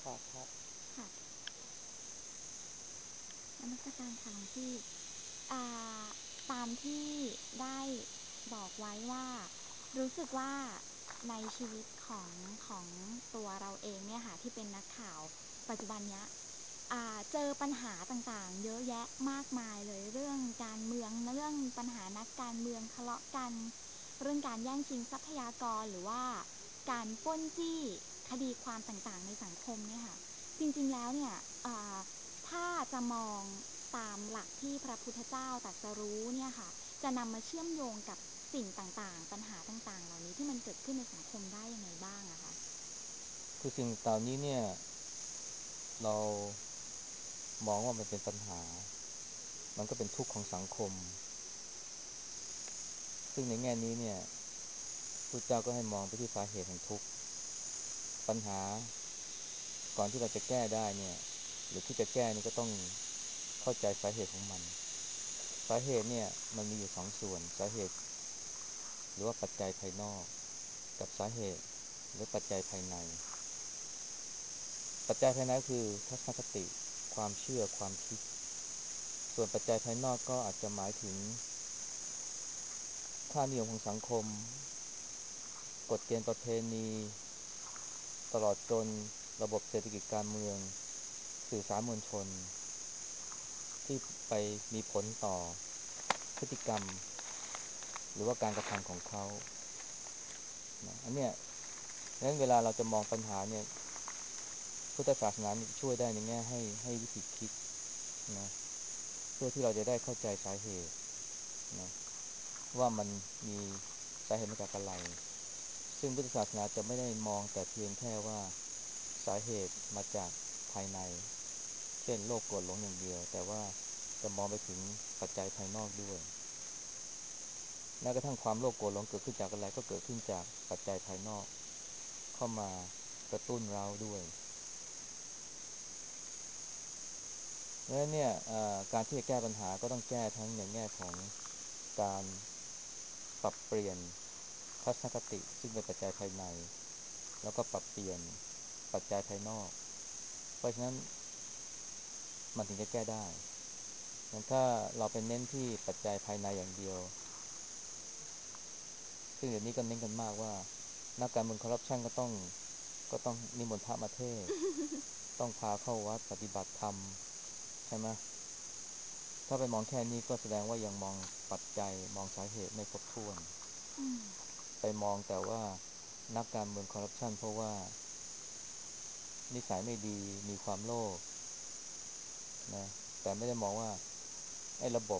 ครับครับค่ะนมัสการค่ะหลวงพี่อ่าตามที่ได้บอกไว้ว่ารู้สึกว่าในชีวิตของตัวเราเองเนี่ยค่ะที่เป็นนักข่าวปัจจุบันเนี้ยเจอปัญหาต่างๆเยอะแยะมากมายเลยเรื่องการเมืองเรื่องปัญหานักการเมืองทะเลาะกันเรื่องการแย่งชิงทรัพยากรหรือว่าการปล้นจี้คดีความต่างๆในสังคมเนี่ยค่ะจริงๆแล้วเนี่ย ถ้าจะมองตามหลักที่พระพุทธเจ้าตรัสรู้เนี่ยค่ะจะนำมาเชื่อมโยงกับสิ่งต่างๆปัญหาต่างๆเหล่านี้ที่มันเกิดขึ้นในสังคมได้ยังไงบ้างอะคะคือสิ่งเหล่านี้เนี่ยเรามองว่ามันเป็นปัญหามันก็เป็นทุกข์ของสังคมซึ่งในแง่นี้เนี่ยพุทธเจ้าก็ให้มองไปที่สาเหตุแห่งทุกข์ปัญหาก่อนที่เราจะแก้ได้เนี่ยหรือคิดจะแก้นี่ก็ต้องเข้าใจสาเหตุของมันสาเหตุเนี่ยมันมีอยู่สองส่วนสาเหตุหรือว่าปัจจัยภายนอกกับสาเหตุหรือปัจจัยภายในปัจจัยภายในคือทัศนคติความเชื่อความคิดส่วนปัจจัยภายนอกก็อาจจะหมายถึง ค่านิยมของสังคมกฎเกณฑ์ประเพณีตลอดจนระบบเศรษฐกิจการเมืองสื่อสารมวลชนที่ไปมีผลต่อพฤติกรรมหรือว่าการกระทำของเขานะอันเนี้ยงั้นเวลาเราจะมองปัญหาเนี่ยพุทธศาสนานี่ช่วยได้ในแง่ให้วิธีคิดนะเพื่อที่เราจะได้เข้าใจสาเหตุนะว่ามันมีสาเหตุมาจากอะไร ซึ่งพุทธศาสนาจะไม่ได้มองแต่เพียงแค่ว่าสาเหตุมาจากภายในเช่นโลภโกรธหลงอย่างเดียวแต่ว่าจะมองไปถึงปัจจัยภายนอกด้วยแม้กระทั่งความโลภโกรธหลงเกิดขึ้นจากอะไรก็เกิดขึ้นจากปัจจัยภายนอกเข้ามากระตุ้นเราด้วยเพราะฉะนั้นเนี่ยการที่จะแก้ปัญหาก็ต้องแก้ทั้งในแง่ของการปรับเปลี่ยนทัศนคติซึ่งเป็นปัจจัยภายในแล้วก็ปรับเปลี่ยนปัจจัยภายนอกเพราะฉะนั้น มันถึงจะแก้ได้งั้นถ้าเราไปเน้นที่ปัจจัยภายในอย่างเดียวซึ่งเดี๋ยวนี้ก็เน้นกันมากว่านักการเมืองคอร์รัปชันก็ต้องนิมนต์พระมาเทศน์ต้องพาเข้าวัดปฏิบัติธรรมใช่ไหมถ้าไปมองแค่นี้ก็แสดงว่ายังมองปัจจัยมองสาเหตุไม่ครบถ้วนไปมองแต่ว่านักการเมืองคอร์รัปชันเพราะว่านิสัยไม่ดีมีความโลภนะแต่ไม่ได้มองว่าไอ้ระบบ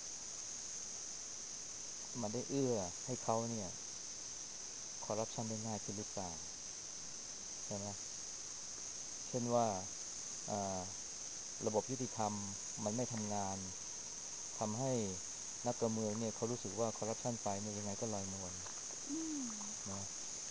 มันได้เอื้อให้เขาเนี่ยคอร์รัปชันได้ง่ายขึ้นหรือเปล่าใช่ไหม เช่นว่าอ่าระบบยุติธรรมมันไม่ทำงานทำให้นักการเมืองเนี่ยเขารู้สึกว่าคอร์รัปชันไปเนี่ยยังไงก็ลอยนวลนะ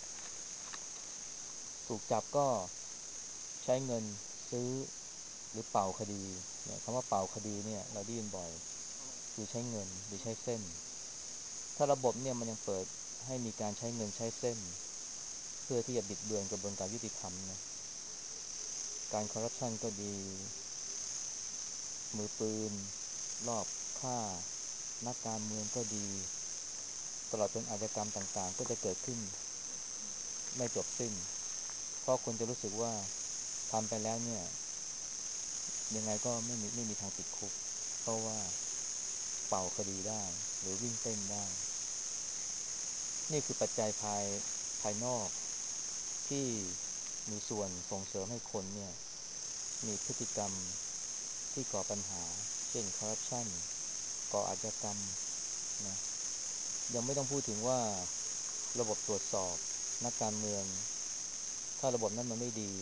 ถูกจับก็ใช้เงินซื้อหรือเป่าคดีเนี่ยคำว่าเป่าคดีเนี่ยเราได้ยินบ่อยคือใช้เงินหรือใช้เส้นถ้าระบบเนี่ยมันยังเปิดให้มีการใช้เงินใช้เส้นเพื่อที่จะบิดเบือนกระบวนการยุติธรรมนะการคอร์รัปชันก็ดีมือปืนรอบฆ่านักการเมืองก็ดี ตลอดจนอาชญากรรมต่างๆก็จะเกิดขึ้นไม่จบสิ้นเพราะคนจะรู้สึกว่าทำไปแล้วเนี่ยยังไงก็ไม่มีทางติดคุกเพราะว่าเป่าคดีได้หรือวิ่งเต้นได้นี่คือปัจจัยภายนอกที่มีส่วนส่งเสริมให้คนเนี่ยมีพฤติกรรมที่ก่อปัญหาเช่นคอร์รัปชันก่ออาชญากรรมนะยังไม่ต้องพูดถึงว่าระบบตรวจสอบนักการเมือง ถ้าระบบนั้นมันไม่ดี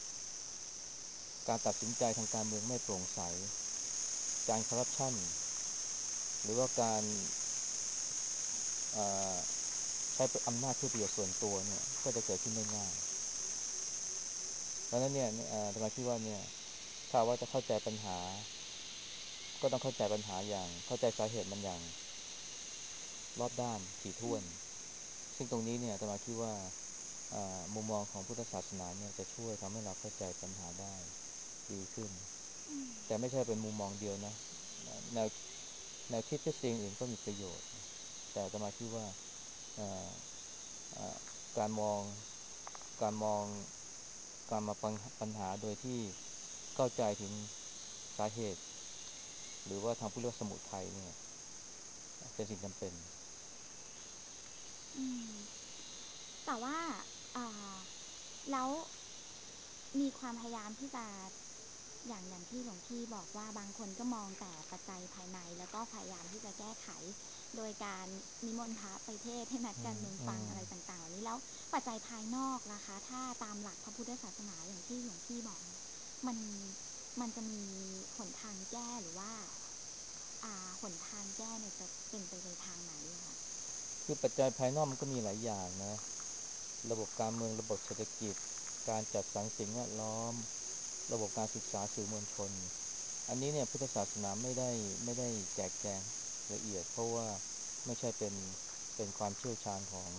การตัดสินใจทางการเมืองไม่โปร่งใสการคอร์รัปชันหรือว่าการเอ่อใช้อำนาจเพื่อประโยชน์ส่วนตัวเนี่ยก็จะเกิดขึ้นได้ง่ายเพราะฉะนั้นเนี่ยอาตมาคิดว่าเนี่ยถ้าว่าจะเข้าใจปัญหาก็ต้องเข้าใจปัญหาอย่างเข้าใจสาเหตุมันอย่างรอบด้านถี่ถ้วนซึ่งตรงนี้เนี่ยอาตมาคิดว่ามุมมองของพุทธศาสนาเนี่ยจะช่วยทำให้เราเข้าใจปัญหาได้ดีขึ้นอืมแต่ไม่ใช่เป็นมุมมองเดียวนะแนวแนวคิดทฤษฎีอื่นก็มีประโยชน์แต่อาตมาคิดว่าเอ่อเอ่อการมองการมองการมาปัญหาโดยที่เข้าใจถึงสาเหตุหรือว่าทางผู้เรียกว่าสมุทัยเนี่ยเป็นสิ่งจำเป็นอืมแต่ว่าอ่าแล้วมีความพยายามที่จะอย่างที่หลวงพี่บอกว่าบางคนก็มองแต่ปัจจัยภายในแล้วก็พยายามที่จะแก้ไขโดยการนิมนต์พระไปเทศน์ให้นักอืมการเมืองอืมฟังอะไรต่างๆเหล่านี้แล้วปัจจัยภายนอกล่ะคะถ้าตามหลักพระพุทธศาสนาอย่างที่หลวงพี่บอกเนี่ยมันมันจะมีหนทางแก้หรือว่าหนทางแก้เนี่ยจะเป็นไปในทางไหนอะคะคือปัจจัยภายนอกมันก็มีหลายอย่างนะระบบการเมืองระบบเศรษฐกิจการจัดสรรสิ่งแวดล้อมระบบการศึกษาสื่อมวลชนอันนี้เนี่ยพุทธศาสนาไม่ได้แจกแจงละเอียดเพราะว่าไม่ใช่เป็นความเชี่ยวชาญของ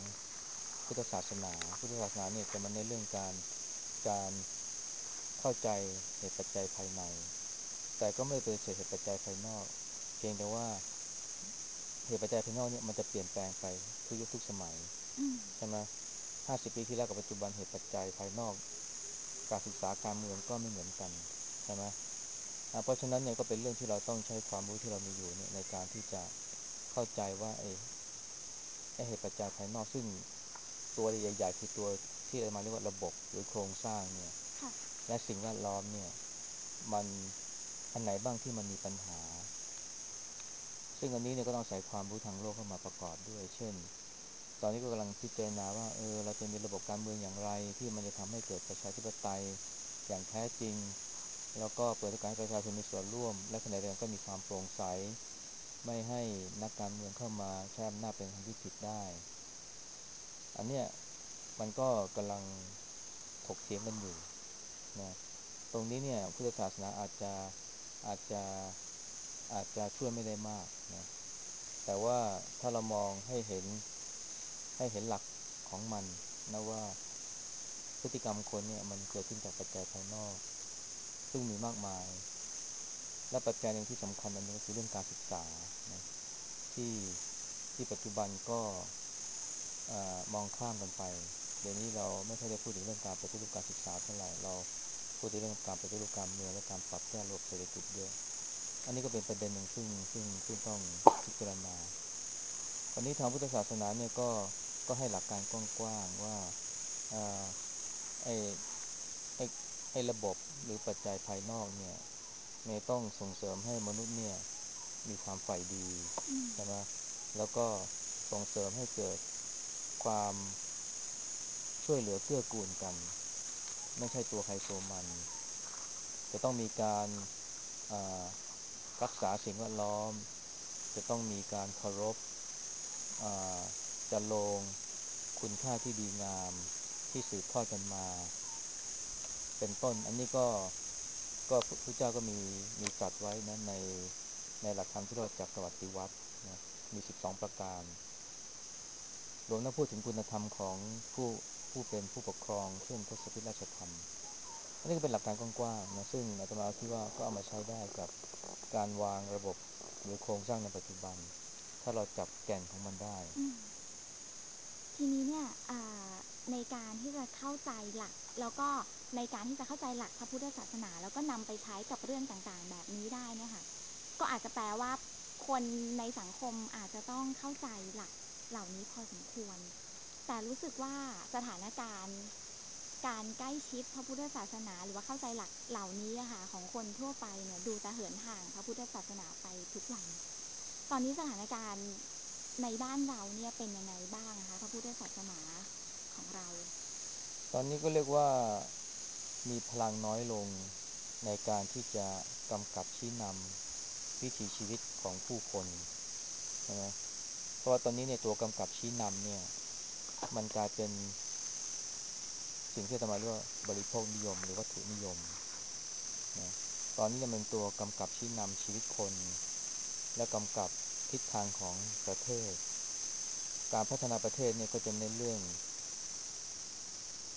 พุทธศาสนาเนี่ยจะมาในเรื่องการเข้าใจเหตุปัจจัยภายในแต่ก็ไม่ได้ปฏิเสธเหตุปัจจัยภายนอกเพียงแต่ว่า เหตุปัจจัยภายนอกเนี่ยมันจะเปลี่ยนแปลงไปทุกยุคทุกสมัยอืมใช่ไหม50 ปีที่แล้วกับปัจจุบันเหตุปัจจัยภายนอกการศึกษาการเมืองก็ไม่เหมือนกันใช่ไหมเพราะฉะนั้นเนี่ยก็เป็นเรื่องที่เราต้องใช้ความรู้ที่เรามีอยู่เนี่ยในการที่จะเข้าใจว่าไอ้เหตุปัจจัยภายนอกซึ่งตัวใหญ่ๆคือตัวที่เรามาเรียกว่าระบบหรือโครงสร้างเนี่ยค่ะและสิ่งแวดล้อมเนี่ยมันอันไหนบ้างที่มันมีปัญหา ซึ่งอันนี้เนี่ยก็ต้องใส่ความรู้ทางโลกเข้ามาประกอบด้วย เช่น ตอนนี้ก็กำลังพิจารณาว่าเราจะมีระบบการเมืองอย่างไรที่มันจะทำให้เกิดประชาธิปไตยอย่างแท้จริง แล้วก็เปิดโอกาสให้ประชาชนมีส่วนร่วม และขณะเดียวกันก็มีความโปร่งใส ไม่ให้นักการเมืองเข้ามาใช้อำนาจเป็นทางที่ผิดได้ อันเนี้ยมันก็กำลังถกเถียงกันอยู่นะตรงนี้เนี่ยพุทธศาสนาอาจจะอาจจะช่วยไม่ได้มากนะ แต่ว่าถ้าเรามองให้เห็นหลักของมันนะว่าพฤติกรรมคนเนี่ยมันเกิดขึ้นจากปัจจัยภายนอกซึ่งมีมากมายและปัจจัยหนึ่งที่สำคัญอันนึงก็คือเรื่องการศึกษานะที่ที่ปัจจุบันก็มองข้ามกันไปเดี๋ยวนี้เราไม่ค่อยได้พูดถึงเรื่องการปฏิรูปการศึกษาเท่าไหร่เราพูดถึงเรื่องการปฏิรูปการเมืองและการปรับแก้ระบบเศรษฐกิจเยอะอันนี้ก็เป็นประเด็นหนึ่งซึ่งต้องพิจารณา คราวนี้ทางพุทธศาสนาเนี่ยก็ให้หลักการกว้างๆว่าอ่าไอ้ไอ้ไอ้ระบบหรือปัจจัยภายนอกเนี่ยไม่ต้องส่งเสริมให้มนุษย์เนี่ยมีความใฝ่ดีอืมใช่ไหมแล้วก็ส่งเสริมให้เกิดความช่วยเหลือเกื้อกูลกันไม่ใช่ตัวใครตัวมันจะต้องมีการอ่ารักษาสิ่งแวดล้อมจะต้องมีการเคารพ อ่าจะลงคุณค่าที่ดีงามที่สืบทอดกันมาเป็นต้นอันนี้ก็พระเจ้าก็มีตรัสไว้นะในหลักธรรมที่เรียกว่าจักรวรรดิวัตรนะมี12ประการรวมทั้งพูดถึงคุณธรรมของผู้ผู้เป็นผู้ปกครองเช่นทศพิธราชธรรมอันนี้ก็เป็นหลักการกว้างๆนะซึ่งอาตมาคิดว่าก็เอามาใช้ได้กับการวางระบบหรือโครงสร้างในปัจจุบันถ้าเราจับแก่นของมันได้อืม ทีนี้เนี่ยในการที่จะเข้าใจหลักแล้วก็ในการที่จะเข้าใจหลักพระพุทธศาสนาแล้วก็นำไปใช้กับเรื่องต่างๆแบบนี้ได้เนี่ยค่ะก็อาจจะแปลว่าคนในสังคมอาจจะต้องเข้าใจหลักเหล่านี้พอสมควรแต่รู้สึกว่าสถานการณ์การใกล้ชิดพระพุทธศาสนาหรือว่าเข้าใจหลักเหล่านี้อะค่ะของคนทั่วไปเนี่ยดูจะเหินห่างพระพุทธศาสนาไปทุกวัน ตอนนี้สถานการณ์ในบ้านเราเนี่ยเป็นยังไงบ้างคะพระพุทธศาสนาของเราตอนนี้ก็เรียกว่า มีพลังน้อยลงในการที่จะกำกับชี้นำวิถีชีวิตของผู้คนใช่ไหมเพราะว่าตอนนี้เนี่ยตัวกำกับชี้นำเนี่ยมันกลายเป็นสิ่งที่อาตมาเรียกว่าบริโภคนิยมหรือวัตถุนิยมนะตอนนี้เนี่ยมันตัวกำกับชี้นำชีวิตคนและกำกับทิศทางของประเทศการพัฒนาประเทศเนี่ยก็จะเน้นเรื่อง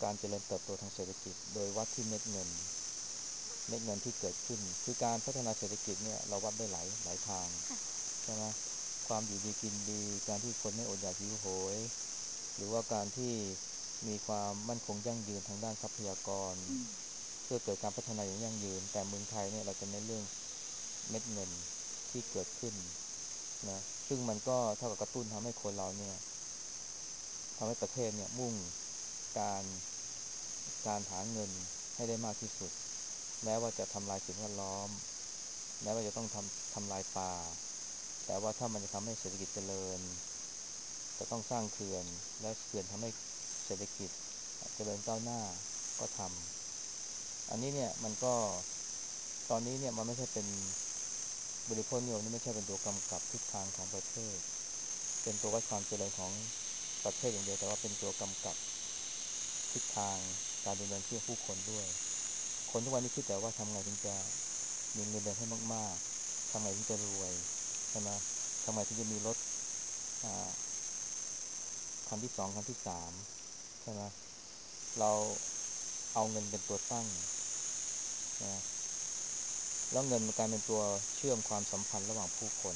การเจริญเติบโตทางเศรษฐกิจโดยวัดที่เม็ดเงินที่เกิดขึ้นคือการพัฒนาเศรษฐกิจเนี่ยเราวัดได้หลายทางค่ะใช่ไหมความอยู่ดีกินดีการที่คนไม่อดอยากหิวโหยหรือว่าการที่มีความมั่นคงยั่งยืนทางด้านทรัพยากรอืมเพื่อเกิดการพัฒนาอย่างยั่งยืนแต่เมืองไทยเนี่ยเราจะเน้นเรื่องเม็ดเงินที่เกิดขึ้นนะซึ่งมันก็เท่ากับกระตุ้นทำให้คนเราเนี่ยทำให้ประเทศเนี่ยมุ่งการการหาเงินให้ได้มากที่สุดแม้ว่าจะทำลายสิ่งแวดล้อมแม้ว่าจะต้องทำลายป่าแต่ว่าถ้ามันจะทำให้เศรษฐกิจเจริญจะต้องสร้างเขื่อนและเขื่อนทำให้เศรษฐกิจเจริญก้าวหน้าก็ทำอันนี้เนี่ยมันก็ตอนนี้เนี่ยมันไม่ใช่เป็นบริโภคนิยมนี่ไม่ใช่เป็นตัวกำกับทิศทางของประเทศเป็นตัววัดความเจริญของประเทศอย่างเดียวแต่ว่าเป็นตัวกำกับทิศทางการดำเนินชีวิตของผู้คนด้วย คนทุกวันนี้คิดแต่ว่าทำไงถึงจะมีเงินเดือนให้มากๆทำไงถึงจะรวยใช่ไหมทำไงถึงจะมีรถอ่าคันที่สองคันที่สามใช่ไหมเราเอาเงินเป็นตัวตั้งนะแล้วเงินมันกลายเป็นตัวเชื่อมความสัมพันธ์ระหว่างผู้คน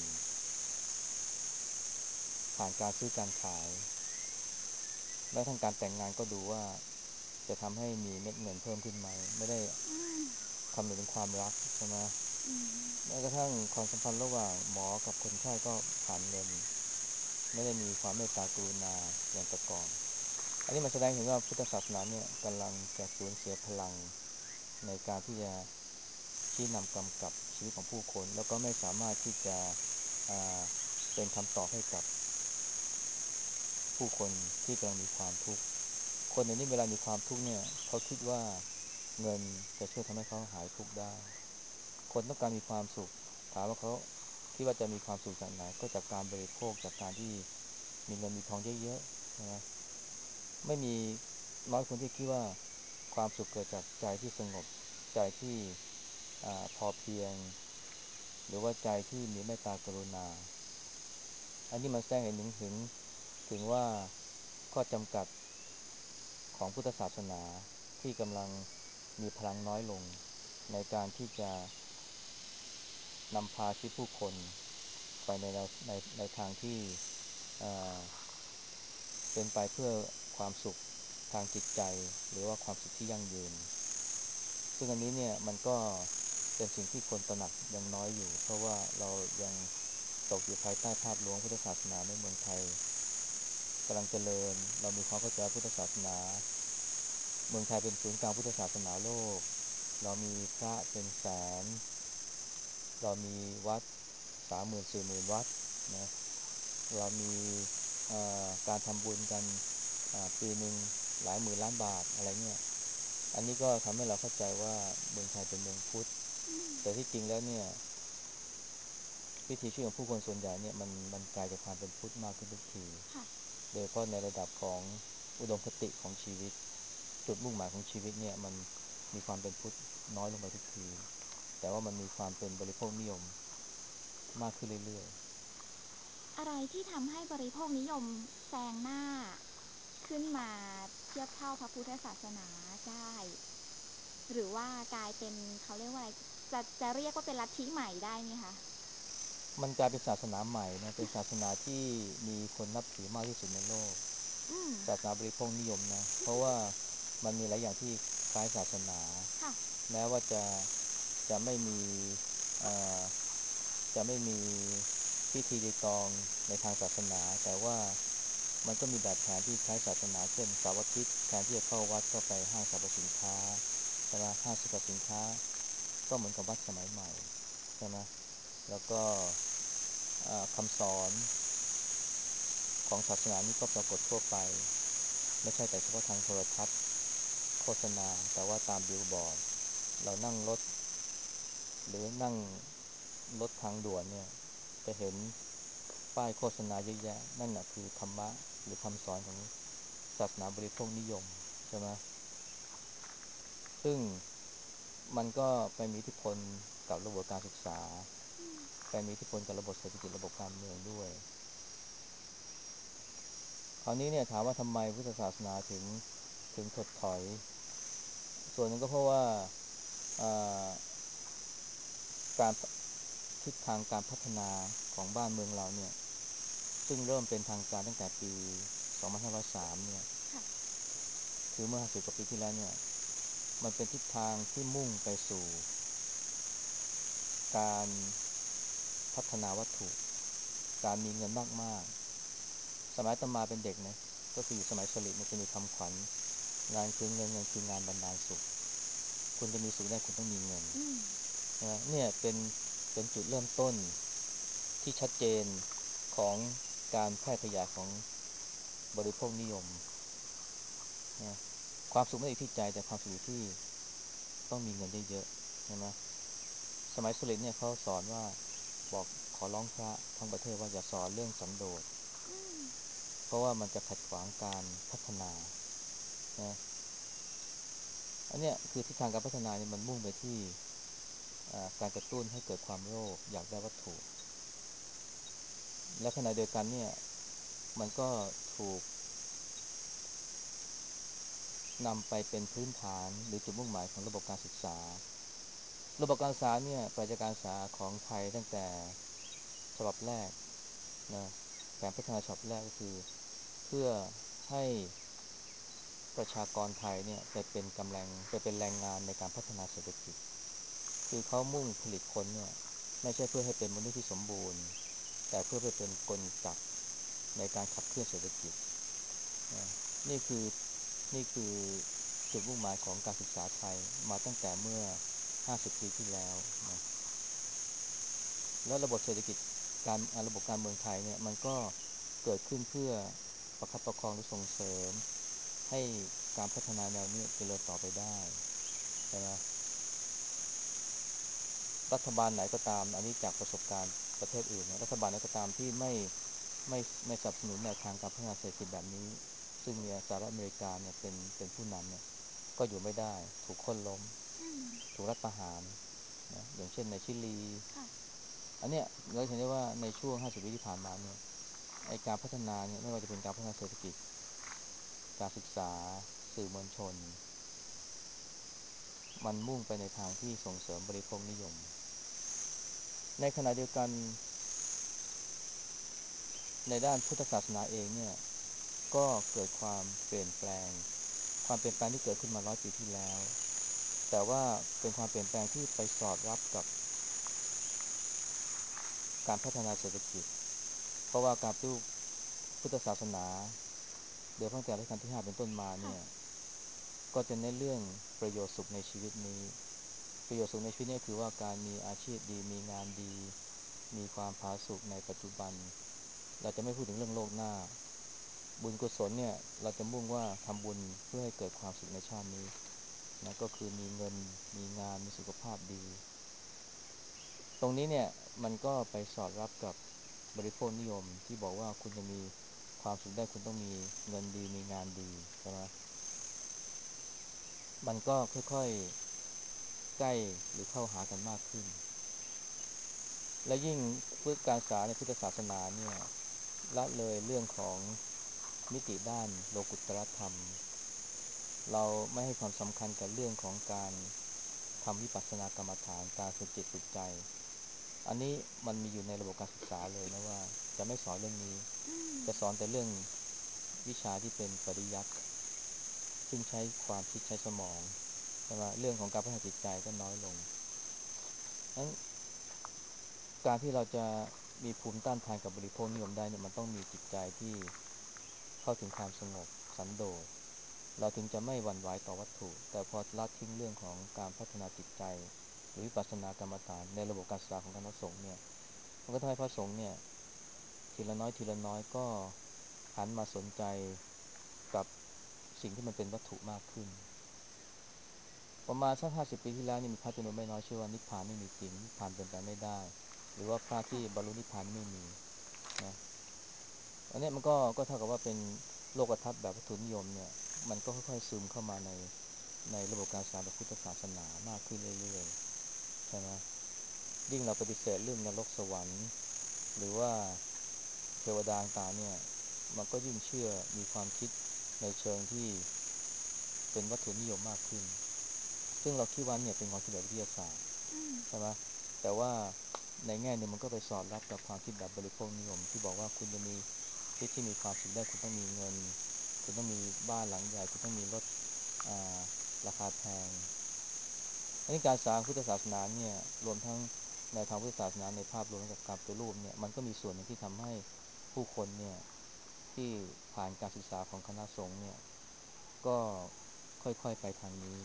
ผ่านการซื้อการขายแม้ทั้งการแต่งงานก็ดูว่าจะทำให้มีเม็ดเงินเพิ่มขึ้นไหมไม่ได้อืมคำนึงถึงความรักใช่ไหมอืมแม้กระทั่งความสัมพันธ์ระหว่างหมอกับคนไข้ก็ผ่านเงิน ไม่ได้มีความเมตตากรุณาอย่างแต่ก่อน อันนี้มันแสดงเห็นว่าพุทธศาสนาเนี่ยกำลังจะสูญเสียพลังในการที่จะชี้นำกำกับชีวิตของผู้คนแล้วก็ไม่สามารถที่จะอ่าเป็นคำตอบให้กับผู้คนที่กำลังมีความทุกข์คนในนี้เวลามีความทุกข์เนี่ยเขาคิดว่าเงินจะช่วยทำให้เขาหายทุกข์ได้คนต้องการมีความสุขถามว่าเขาคิดว่าจะมีความสุขจากไหนก็จากการบริโภคจากการที่มีเงินมีทองเยอะๆใช่ไหม ไม่มีน้อยคนที่คิดว่าความสุขเกิดจากใจที่สงบใจที่พอเพียงหรือว่าใจที่มีเมตตากรุณาอันนี้มันแสดงให้เห็นถึงว่าข้อจำกัดของพุทธศาสนาที่กำลังมีพลังน้อยลงในการที่จะนำพาชีวิตผู้คนไปในทางที่เอ่อเป็นไปเพื่อความสุขทางจิตใจหรือว่าความสุขที่ยั่งยืน ซึ่งอันนี้เนี่ยมันก็เป็นสิ่งที่คนตระหนักยังน้อยอยู่เพราะว่าเรายังตกอยู่ภายใต้ภาพลวงพุทธศาสนาในเมืองไทยกำลังเจริญเรามีความเข้าใจพุทธศาสนาเมืองไทยเป็นศูนย์กลางพุทธศาสนาโลกเรามีพระเป็นแสนเรามีวัด30,000-40,000วัดนะเรามีการทำบุญกันปีหนึ่งหลายหมื่นล้านบาทอะไรเงี้ยอันนี้ก็ทำให้เราเข้าใจว่าเมืองไทยเป็นเมืองพุทธอืมแต่ที่จริงแล้วเนี่ยวิถีชีวิตของผู้คนส่วนใหญ่เนี่ยมันกลายจากความเป็นพุทธมากขึ้นทุกทีค่ะโดยเฉพาะในระดับของอุดมคติของชีวิตจุดมุ่งหมายของชีวิตเนี่ยมันมีความเป็นพุทธน้อยลงไปทุกทีแต่ว่ามันมีความเป็นบริโภคนิยมมากขึ้นเรื่อยอะไรที่ทำให้บริโภคนิยมแซงหน้าขึ้นมาเทียบเท่าพระพุทธศาสนาได้หรือว่ากลายเป็นเขาเรียกว่าอะไรจะเรียกว่าเป็นลัทธิใหม่ได้ไหมคะๆมันกลายเป็นศาสนาใหม่นะเป็นศาสนาที่มีคนนับถือมากที่สุดในโลกอืมศาสนาบริโภคนิยมนะเพราะว่ามันมีหลายอย่างที่คล้ายศาสนาค่ะแม้ว่าจะไม่มีเอ่อ จะไม่มีพิธีรีตองในทางศาสนาแต่ว่ามันก็มีแบบแผนที่คล้ายศาสนาเช่นเสาร์อาทิตย์แทนที่จะเข้าวัดก็ไปห้างสรรพสินค้าใช่ไหมห้างสรรพสินค้าก็เหมือนกับวัดสมัยใหม่ใช่ไหมแล้วก็คำสอนของศาสนานี้ก็ปรากฏทั่วไปไม่ใช่แต่เฉพาะทางโทรทัศน์โฆษณาแต่ว่าตามบิลบอร์ดเรานั่งรถหรือนั่งรถทางด่วนเนี่ยจะเห็น ป้ายโฆษณาเยอะแยะนั่นน่ะคือธรรมะหรือคำสอนของศาสนาบริโภคนิยมใช่ไหมซึ่งมันก็ไปมีอิทธิพลกับระบบการศึกษาไปมีอิทธิพลกับระบบเศรษฐกิจระบบการเมืองด้วยคราวนี้เนี่ยถามว่าทำไมพุทธศาสนาถึงถึงถดถอยส่วนหนึ่งก็เพราะว่าอ่าการทิศทางการพัฒนาของบ้านเมืองเราเนี่ยซึ่งเริ่มเป็นทางการตั้งแต่ปี2503เนี่ยค่ะคือเมื่อ50กว่าปีที่แล้วเนี่ยมันเป็นทิศทางที่มุ่งไปสู่การพัฒนาวัตถุการมีเงินมากๆสมัยอาตมาเป็นเด็กนะก็คืออยู่สมัยสลิดเนี่ยจะมีคำขวัญงานคือเงินเงินคืองานบรรดาลสุขคุณจะมีสุขได้คุณต้องมีเงินอืมใช่ไหมเนี่ยเป็นจุดเริ่มต้นที่ชัดเจนของการแพร่ขยายของบริโภคนิยมนะความสุขไม่ได้อยู่ที่ใจแต่ความสุขอยู่ที่ต้องมีเงินเยอะๆใช่ไหมสมัยสลิดเนี่ยเขาสอนว่าบอกขอร้องพระทั้งประเทศว่าอย่าสอนเรื่องสันโดษอืมเพราะว่ามันจะขัดขวางการพัฒนานะอันเนี้ยคือทิศทางการพัฒนาเนี่ยมันมุ่งไปที่การกระตุ้นให้เกิดความโลภอยากได้วัตถุและขณะเดียวกันเนี่ยมันก็ถูกนำไปเป็นพื้นฐานหรือจุดมุ่งหมายของระบบการศึกษาระบบการศึกษาเนี่ยปฏิการศึกษาของไทยตั้งแต่ฉบับแรกนะแผนพัฒนาฉบับแรกก็คือเพื่อให้ประชากรไทยเนี่ยไปเป็นแรงงานในการพัฒนาเศรษฐกิจคือเขามุ่งผลิตคนเนี่ยไม่ใช่เพื่อให้เป็นมนุษย์ที่สมบูรณ์แต่เพื่อไปเป็นกลจักรในการขับเคลื่อนเศรษฐกิจนะนี่คือนี่คือจุดมุ่งหมายของการศึกษาไทยมาตั้งแต่เมื่อ50ปีที่แล้วนะแล้วระบบเศรษฐกิจระบบการเมืองไทยเนี่ยมันก็เกิดขึ้นเพื่อประคับประคองหรือส่งเสริมให้การพัฒนาแนวนี้เจริญต่อไปได้ใช่ไหมรัฐบาลไหนก็ตามอันนี้จากประสบการณ์ประเทศอื่นนะรัฐบาลไหนก็ตามที่ไม่ไม่สนับสนุนแนวทางการพัฒนาเศรษฐกิจแบบนี้ซึ่งมีสหรัฐอเมริกาเนี่ยเป็นผู้นำเนี่ยก็อยู่ไม่ได้ถูกโค่นล้มอืมถูกรัฐประหารนะอย่างเช่นในชิลีค่ะอันเนี้ยเราเห็นได้ว่าในช่วง50ปีที่ผ่านมาเนี่ยไอการพัฒนาเนี่ยไม่ว่าจะเป็นการพัฒนาเศรษฐกิจการศึกษาสื่อมวลชนมันมุ่งไปในทางที่ส่งเสริมบริโภคนิยมในขณะเดียวกันในด้านพุทธศาสนาเองเนี่ยก็เกิดความเปลี่ยนแปลงความเปลี่ยนแปลงที่เกิดขึ้นมา100 ปีที่แล้วแต่ว่าเป็นความเปลี่ยนแปลงที่ไปสอดรับกับการพัฒนาเศรษฐกิจเพราะว่าการปฏิรูปพุทธศาสนาโดยตั้งแต่รัชกาลที่5เป็นต้นมาค่ะเนี่ยก็จะเน้นเรื่องประโยชน์สุขในชีวิตนี้ประโยชน์สุขในชีวิตนี้คือว่าการมีอาชีพดีมีงานดีมีความผาสุกในปัจจุบันเราจะไม่พูดถึงเรื่องโลกหน้าบุญกุศลเนี่ยเราจะมุ่งว่าทำบุญเพื่อให้เกิดความสุขในชาตินี้นะก็คือมีเงินมีงานมีสุขภาพดีตรงนี้เนี่ยมันก็ไปสอดรับกับบริโภคนิยมที่บอกว่าคุณจะมีความสุขได้คุณต้องมีเงินดีมีงานดีใช่ไหมมันก็ค่อยๆใกล้หรือเข้าหากันมากขึ้นและยิ่งพุทธการศึกษาในพุทธศาสนาเนี่ยละเลยเรื่องของมิติด้านโลกุตตรธรรมเราไม่ให้ความสำคัญกับเรื่องของการทำวิปัสสนากรรมฐานการฝึกจิตฝึกใจอันนี้มันมีอยู่ในระบบการศึกษาเลยนะว่าจะไม่สอนเรื่องนี้อืมจะสอนแต่เรื่องวิชาที่เป็นปริยัติซึ่งใช้ความคิดใช้สมองใช่ไหมเรื่องของการพัฒนาจิตใจก็น้อยลงนั้นการที่เราจะมีภูมิต้านทานกับบริโภคนิยมได้เนี่ยมันต้องมีจิตใจที่เข้าถึงความสงบสันโดษเราถึงจะไม่หวั่นไหวต่อวัตถุแต่พอละทิ้งเรื่องของการพัฒนาจิตใจหรือวิปัสสนากรรมฐานในระบบการศึกษาของคณะสงฆ์เนี่ยมันก็ทำให้พระสงฆ์เนี่ยทีละน้อยทีละน้อยก็หันมาสนใจกับสิ่งที่มันเป็นวัตถุมากขึ้นประมาณสัก50 ปีที่แล้วนี่มีพระจำนวนไม่น้อยเชื่อว่านิพพานไม่มีจริงนิพพานเป็นไปไม่ได้หรือว่าพระที่ค่ะบรรลุนิพพานไม่มีนะอันนี้มันก็เท่ากับว่าเป็นโลกทัศน์แบบวัตถุนิยมเนี่ยมันก็ค่อยๆซึมเข้ามาในระบบการศึกษาแบบพุทธศาสนามากขึ้นเรื่อยๆใช่ไหมยิ่งเราปฏิเสธเรื่องนรกสวรรค์หรือว่าเทวดาต่างๆเนี่ยมันก็ยิ่งเชื่อมีความคิดในเชิงที่เป็นวัตถุนิยมมากขึ้นซึ่งเราคิดว่าเนี่ยเป็นความคิดแบบวิทยาศาสตร์อืมใช่ไหมแต่ว่าในแง่หนึ่งมันก็ไปสอดรับกับความคิดแบบบริโภคนิยมที่บอกว่าคุณจะมีชีวิตที่มีความสุขได้คุณต้องมีเงินคุณต้องมีบ้านหลังใหญ่คุณต้องมีรถอ่าราคาแพงอันนี้การสร้างพุทธศาสนาเนี่ยรวมทั้งในทางพุทธศาสนาในภาพรวมกับการปฏิรูปเนี่ยมันก็มีส่วนหนึ่งที่ทำให้ผู้คนเนี่ยที่ผ่านการศึกษาของคณะสงฆ์เนี่ยก็ค่อยๆไปทางนี้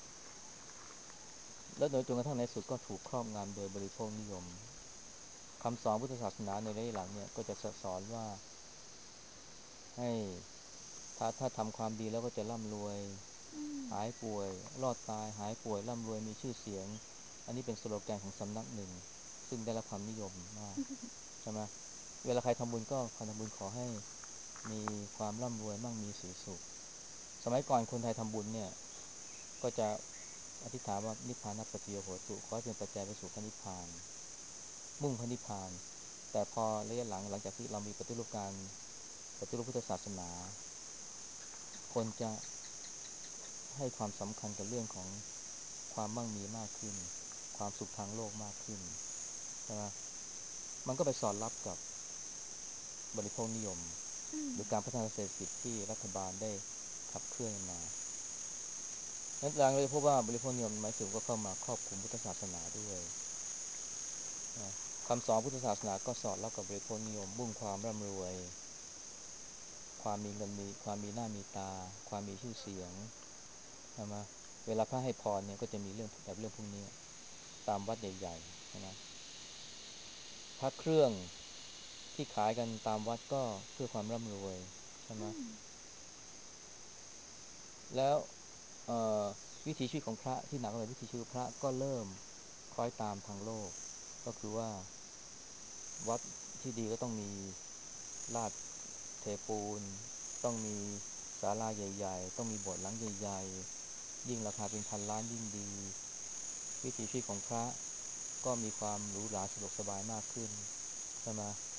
แล้วโดยจนกระทั่งในสุดก็ถูกครอบงำโดยบริโภคนิยมคำสอนพุทธศาสนาในระยะหลังเนี่ยก็จะสอนว่าให้ถ้าทำความดีแล้วก็จะร่ำรวยอืมหายป่วยรอดตายหายป่วยร่ำรวยมีชื่อเสียงอันนี้เป็นสโลแกนของสำนักหนึ่งซึ่งได้รับความนิยมมากใช่ไหมเวลาใครทำบุญก็ขอทำบุญขอให้มีความร่ำรวยมั่งมีสีสุขสมัยก่อนคนไทยทำบุญเนี่ยก็จะอธิษฐานว่านิพพานัปปฏิโยโหตุขอให้เป็นปัจจัยไปสู่พระนิพพานมุ่งพระนิพพานแต่พอระยะหลังจากที่เรามีปฏิรูปพุทธศาสนาคนจะให้ความสำคัญกับเรื่องของความมั่งมีมากขึ้นความสุขทางโลกมากขึ้นใช่ไหมมันก็ไปสอดรับกับบริโภคนิยมอืมหรือการพัฒนาเศรษฐกิจที่รัฐบาลได้ขับเคลื่อนมานั้นหลังเลยพบว่าบริโภคนิยมหมายถึงก็เข้ามาครอบคลุมพุทธศาสนาด้วยนะคำสอนพุทธศาสนาก็สอดรับกับบริโภคนิยมมุ่งความร่ำรวยความมีเงินมีความมีหน้ามีตาความมีชื่อเสียงใช่ไหมเวลาพระให้พรเนี่ยก็จะมีเรื่องแบบเรื่องพวกนี้ตามวัดใหญ่ๆใช่ไหมพระเครื่องที่ขายกันตามวัดก็เพื่อความร่ำรวยใช่ไหมอืมแล้วเอ่อวิถีชีวิตของพระที่หนักเลยวิถีชีวิตพระก็เริ่มคล้อยตามทางโลกก็คือว่าวัดที่ดีก็ต้องมีลาดเทปูนต้องมีศาลาใหญ่ๆต้องมีโบสถ์หลังใหญ่ๆยิ่งราคาเป็นพันล้านยิ่งดีวิถีชีวิตของพระก็มีความหรูหราสะดวกสบายมากขึ้นใช่ไหม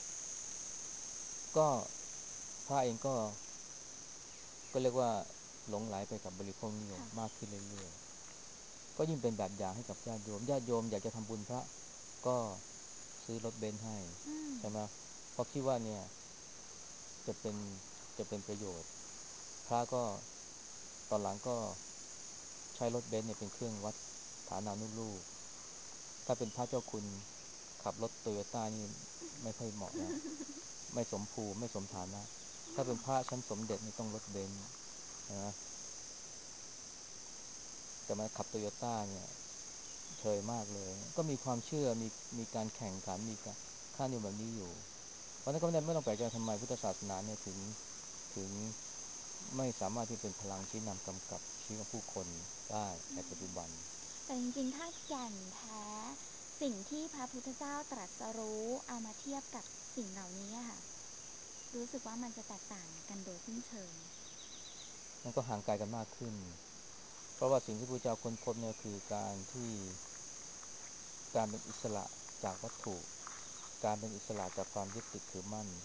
ก็พระเองก็เรียกว่าหลงไหลไปกับบริโภคนิยมค่ะมากขึ้นเรื่อยๆ ก็ยิ่งเป็นแบบอย่างให้กับญาติโยมญาติโยมอยากจะทำบุญพระก็ซื้อรถเบนซ์ให้อืมใช่ไหมเพราะคิดว่าเนี่ยจะเป็นจะเป็นประโยชน์พระก็ตอนหลังก็ใช้รถเบนซ์เนี่ยเป็นเครื่องวัดฐานานุรูปถ้าเป็นพระเจ้าคุณขับรถโตโยต้านี่ไม่ค่อยเหมาะแล้วไม่สมภูมิไม่สมฐานะถ้าเป็นพระชั้นสมเด็จนี่ต้องรถเบนซ์นะแต่มาขับโตโยต้าเนี่ย เชยมากเลยก็มีความเชื่อมีการแข่งขันมีการค่านิยมแบบนี้อยู่เพราะนั้นก็ไม่ต้องแปลกใจทำไมพุทธศาสนาเนี่ยถึงไม่สามารถที่เป็นพลังชี้นำกำกับชีวิตของผู้คนได้ในปัจจุบันแต่จริงๆถ้าแก่นแท้สิ่งที่พระพุทธเจ้าตรัสรู้เอามาเทียบกับสิ่งเหล่านี้อะค่ะรู้สึกว่ามันจะแตกต่างกันโดยสิ้นเชิงมันก็ห่างไกลกันมากขึ้นเพราะว่าสิ่งที่พระเจ้าค้นพบเนี่ยคือการเป็นอิสระจากวัตถุการเป็นอิสระจากความยึดติดถือมั่น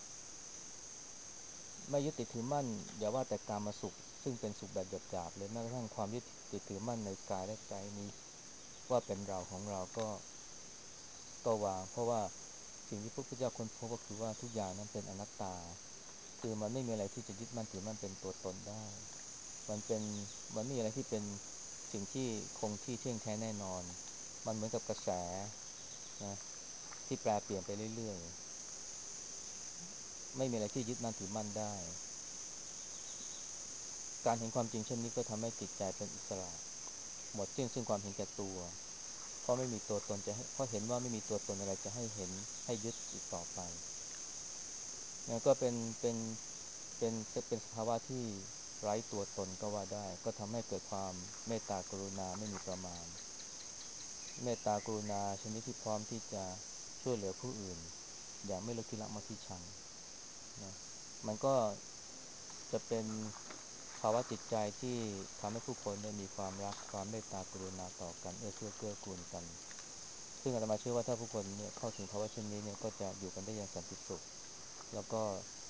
ไม่ยึดติดถือมั่นอย่าว่าแต่กามสุขซึ่งเป็นสุขแบบหยาบๆเลยแม้กระทั่งความยึดติดถือมั่นในกายและใจนี้ว่าเป็นเราของเราก็วางเพราะว่าสิ่งที่พระพุทธเจ้าค้นพบก็คือว่าทุกอย่างนั้นเป็นอนัตตาคือมันไม่มีอะไรที่จะยึดมั่นถือมั่นเป็นตัวตนได้มันเป็นมันไม่มีอะไรที่เป็นสิ่งที่คงที่เที่ยงแท้แน่นอนมันเหมือนกับกระแสนะที่แปรเปลี่ยนไปเรื่อยๆไม่มีอะไรที่ยึดมั่นถือมั่นได้ การเห็นความจริงเช่นนี้ก็ทำให้จิตใจเป็นอิสระหมดสิ้นซึ่งความเห็นแก่ตัวเพราะไม่มีตัวตนจะให้เพราะเห็นว่าไม่มีตัวตนอะไรจะให้เห็นให้ยึดอีกต่อไปนะก็เป็นสภาวะที่ไร้ตัวตนก็ว่าได้ก็ทำให้เกิดความเมตตากรุณาไม่มีประมาณเมตตากรุณาชนิดที่พร้อมที่จะช่วยเหลือผู้อื่นอย่างไม่เลือกที่รักมักที่ชังนะมันก็จะเป็นภาวะจิตใจที่ทำให้ผู้คนได้มีความรักความเมตตากรุณาต่อกันเอื้อเฟื้อเกื้อกูลกันซึ่งอาตมาเชื่อว่าถ้าผู้คนเนี่ยเข้าถึงภาวะเช่นนี้เนี่ยก็จะอยู่กันได้อย่างสันติสุขแล้วก็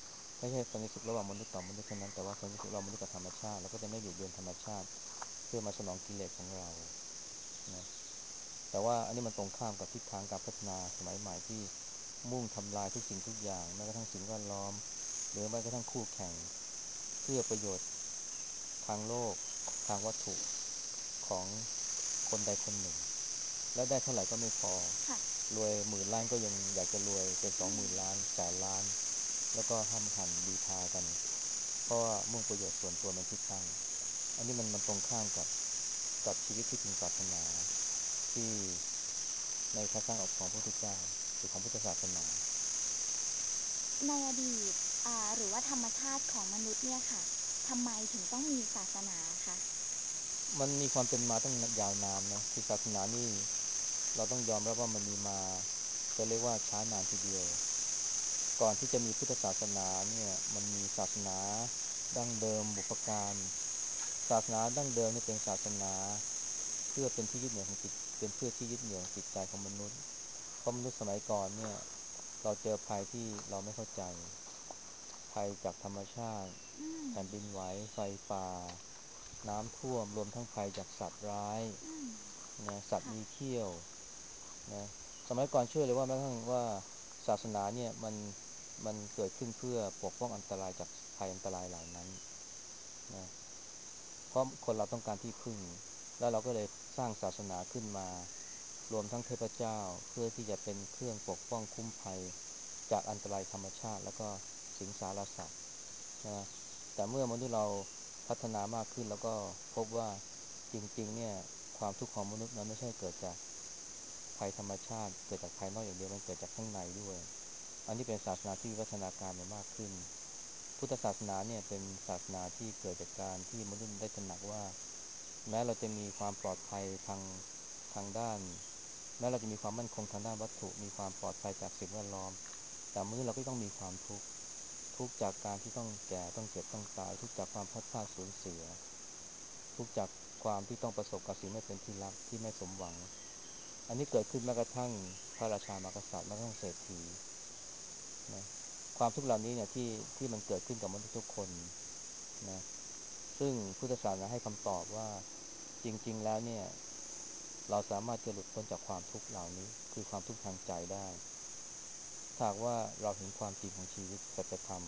ไม่ใช่สันติสุขระหว่างมนุษย์ต่อมนุษย์เท่านั้นแต่ว่าสันติสุขระหว่างมนุษย์กับธรรมชาติแล้วก็จะไม่เบียดเบียนธรรมชาติเพื่อมาสนองกิเลสของเรานะแต่ว่าอันนี้มันตรงข้ามกับทิศทางการพัฒนาสมัยใหม่ที่มุ่งทำลายทุกสิ่งทุกอย่างแม้กระทั่งสิ่งแวดล้อมหรือแม้กระทั่งคู่แข่งเพื่อประโยชน์ทางโลกทางวัตถุของคนใดคนหนึ่งและได้เท่าไหร่ก็ไม่พอค่ะรวย10,000,000,000ก็ยังอยากจะรวยเป็นอืม 20,000,000,000100,000,000,000แล้วก็ห้ำหั่นดีทากันเพราะว่ามุ่งประโยชน์ส่วนตัวเป็นที่ตั้งอันนี้มันตรงข้ามกับชีวิตที่พึงปรารถนาที่ในทัศนะของพระพุทธเจ้าหรือของพุทธศาสนาในอดีตหรือว่าธรรมชาติของมนุษย์เนี่ยค่ะทำไมถึงต้องมีศาสนาคะมันมีความเป็นมาตั้งยาวนานนะคือศาสนานี่เราต้องยอมรับว่ามันมีมาจะเรียกว่าช้านานทีเดียวก่อนที่จะมีพุทธศาสนาเนี่ยมันมีศาสนาดั้งเดิมบุพการศาสนาดั้งเดิมเนี่ยเป็นศาสนาเพื่อเป็นที่ยึดเหนี่ยวของจิตเป็นเพื่อที่ยึดเหนี่ยวของจิตใจของมนุษย์เพราะมนุษย์สมัยก่อนเนี่ยเราเจอภัยที่เราไม่เข้าใจภัยจากธรรมชาติอืมแผ่นดินไหวไฟป่าน้ำท่วมรวมทั้งภัยจากสัตว์ร้ายอืมนะสัตว์ค่ะมีเขี้ยวนะสมัยก่อนเชื่อเลยว่าแม้กระทั่งว่าศาสนาเนี่ยมันเกิดขึ้นเพื่อปกป้องอันตรายจากภัยอันตรายเหล่านั้นนะเพราะคนเราต้องการที่พึ่งแล้วเราก็เลยสร้างศาสนาขึ้นมารวมทั้งเทพเจ้าเพื่อที่จะเป็นเครื่องปกป้องคุ้มภัยจากอันตรายธรรมชาติแล้วก็สิงสารสัตว์นะแต่เมื่อมนุษย์เราพัฒนามากขึ้นแล้วก็พบว่าจริงๆเนี่ยความทุกข์ของมนุษย์มันไม่ใช่เกิดจากภัยธรรมชาติเกิดจากภายนอกอย่างเดียวมันเกิดจากข้างในด้วยอันนี้เป็นศาสนาที่วิวัฒนาการมามากขึ้นพุทธศาสนาเนี่ยเป็นศาสนาที่เกิดจากการที่มนุษย์ได้ตระหนักว่าแม้เราจะมีความปลอดภัยทางด้านแม้เราจะมีความมั่นคงทางด้านวัตถุมีความปลอดภัยจากสิ่งแวดล้อมแต่มนุษย์เราก็ต้องมีความทุกข์ทุกข์จากการที่ต้องแก่ต้องเจ็บต้องตายทุกข์จากความพลัดพรากสูญเสียทุกข์จากความที่ต้องประสบกับสิ่งไม่เป็นที่รักที่ไม่สมหวัง อันนี้เกิดขึ้นแม้กระทั่งพระราชามากษัตริย์แม้กระทั่งเศรษฐีนะความทุกข์เหล่านี้เนี่ยที่มันเกิดขึ้นกับมนุษย์ทุกคนนะซึ่งพุทธศาสนาให้คำตอบว่าจริงๆแล้วเนี่ยเราสามารถจะหลุดพ้นจากความทุกข์เหล่านี้คือความทุกข์ทางใจได้ถ้าหากว่าเราเห็นความจริงของชีวิตสัจธรรม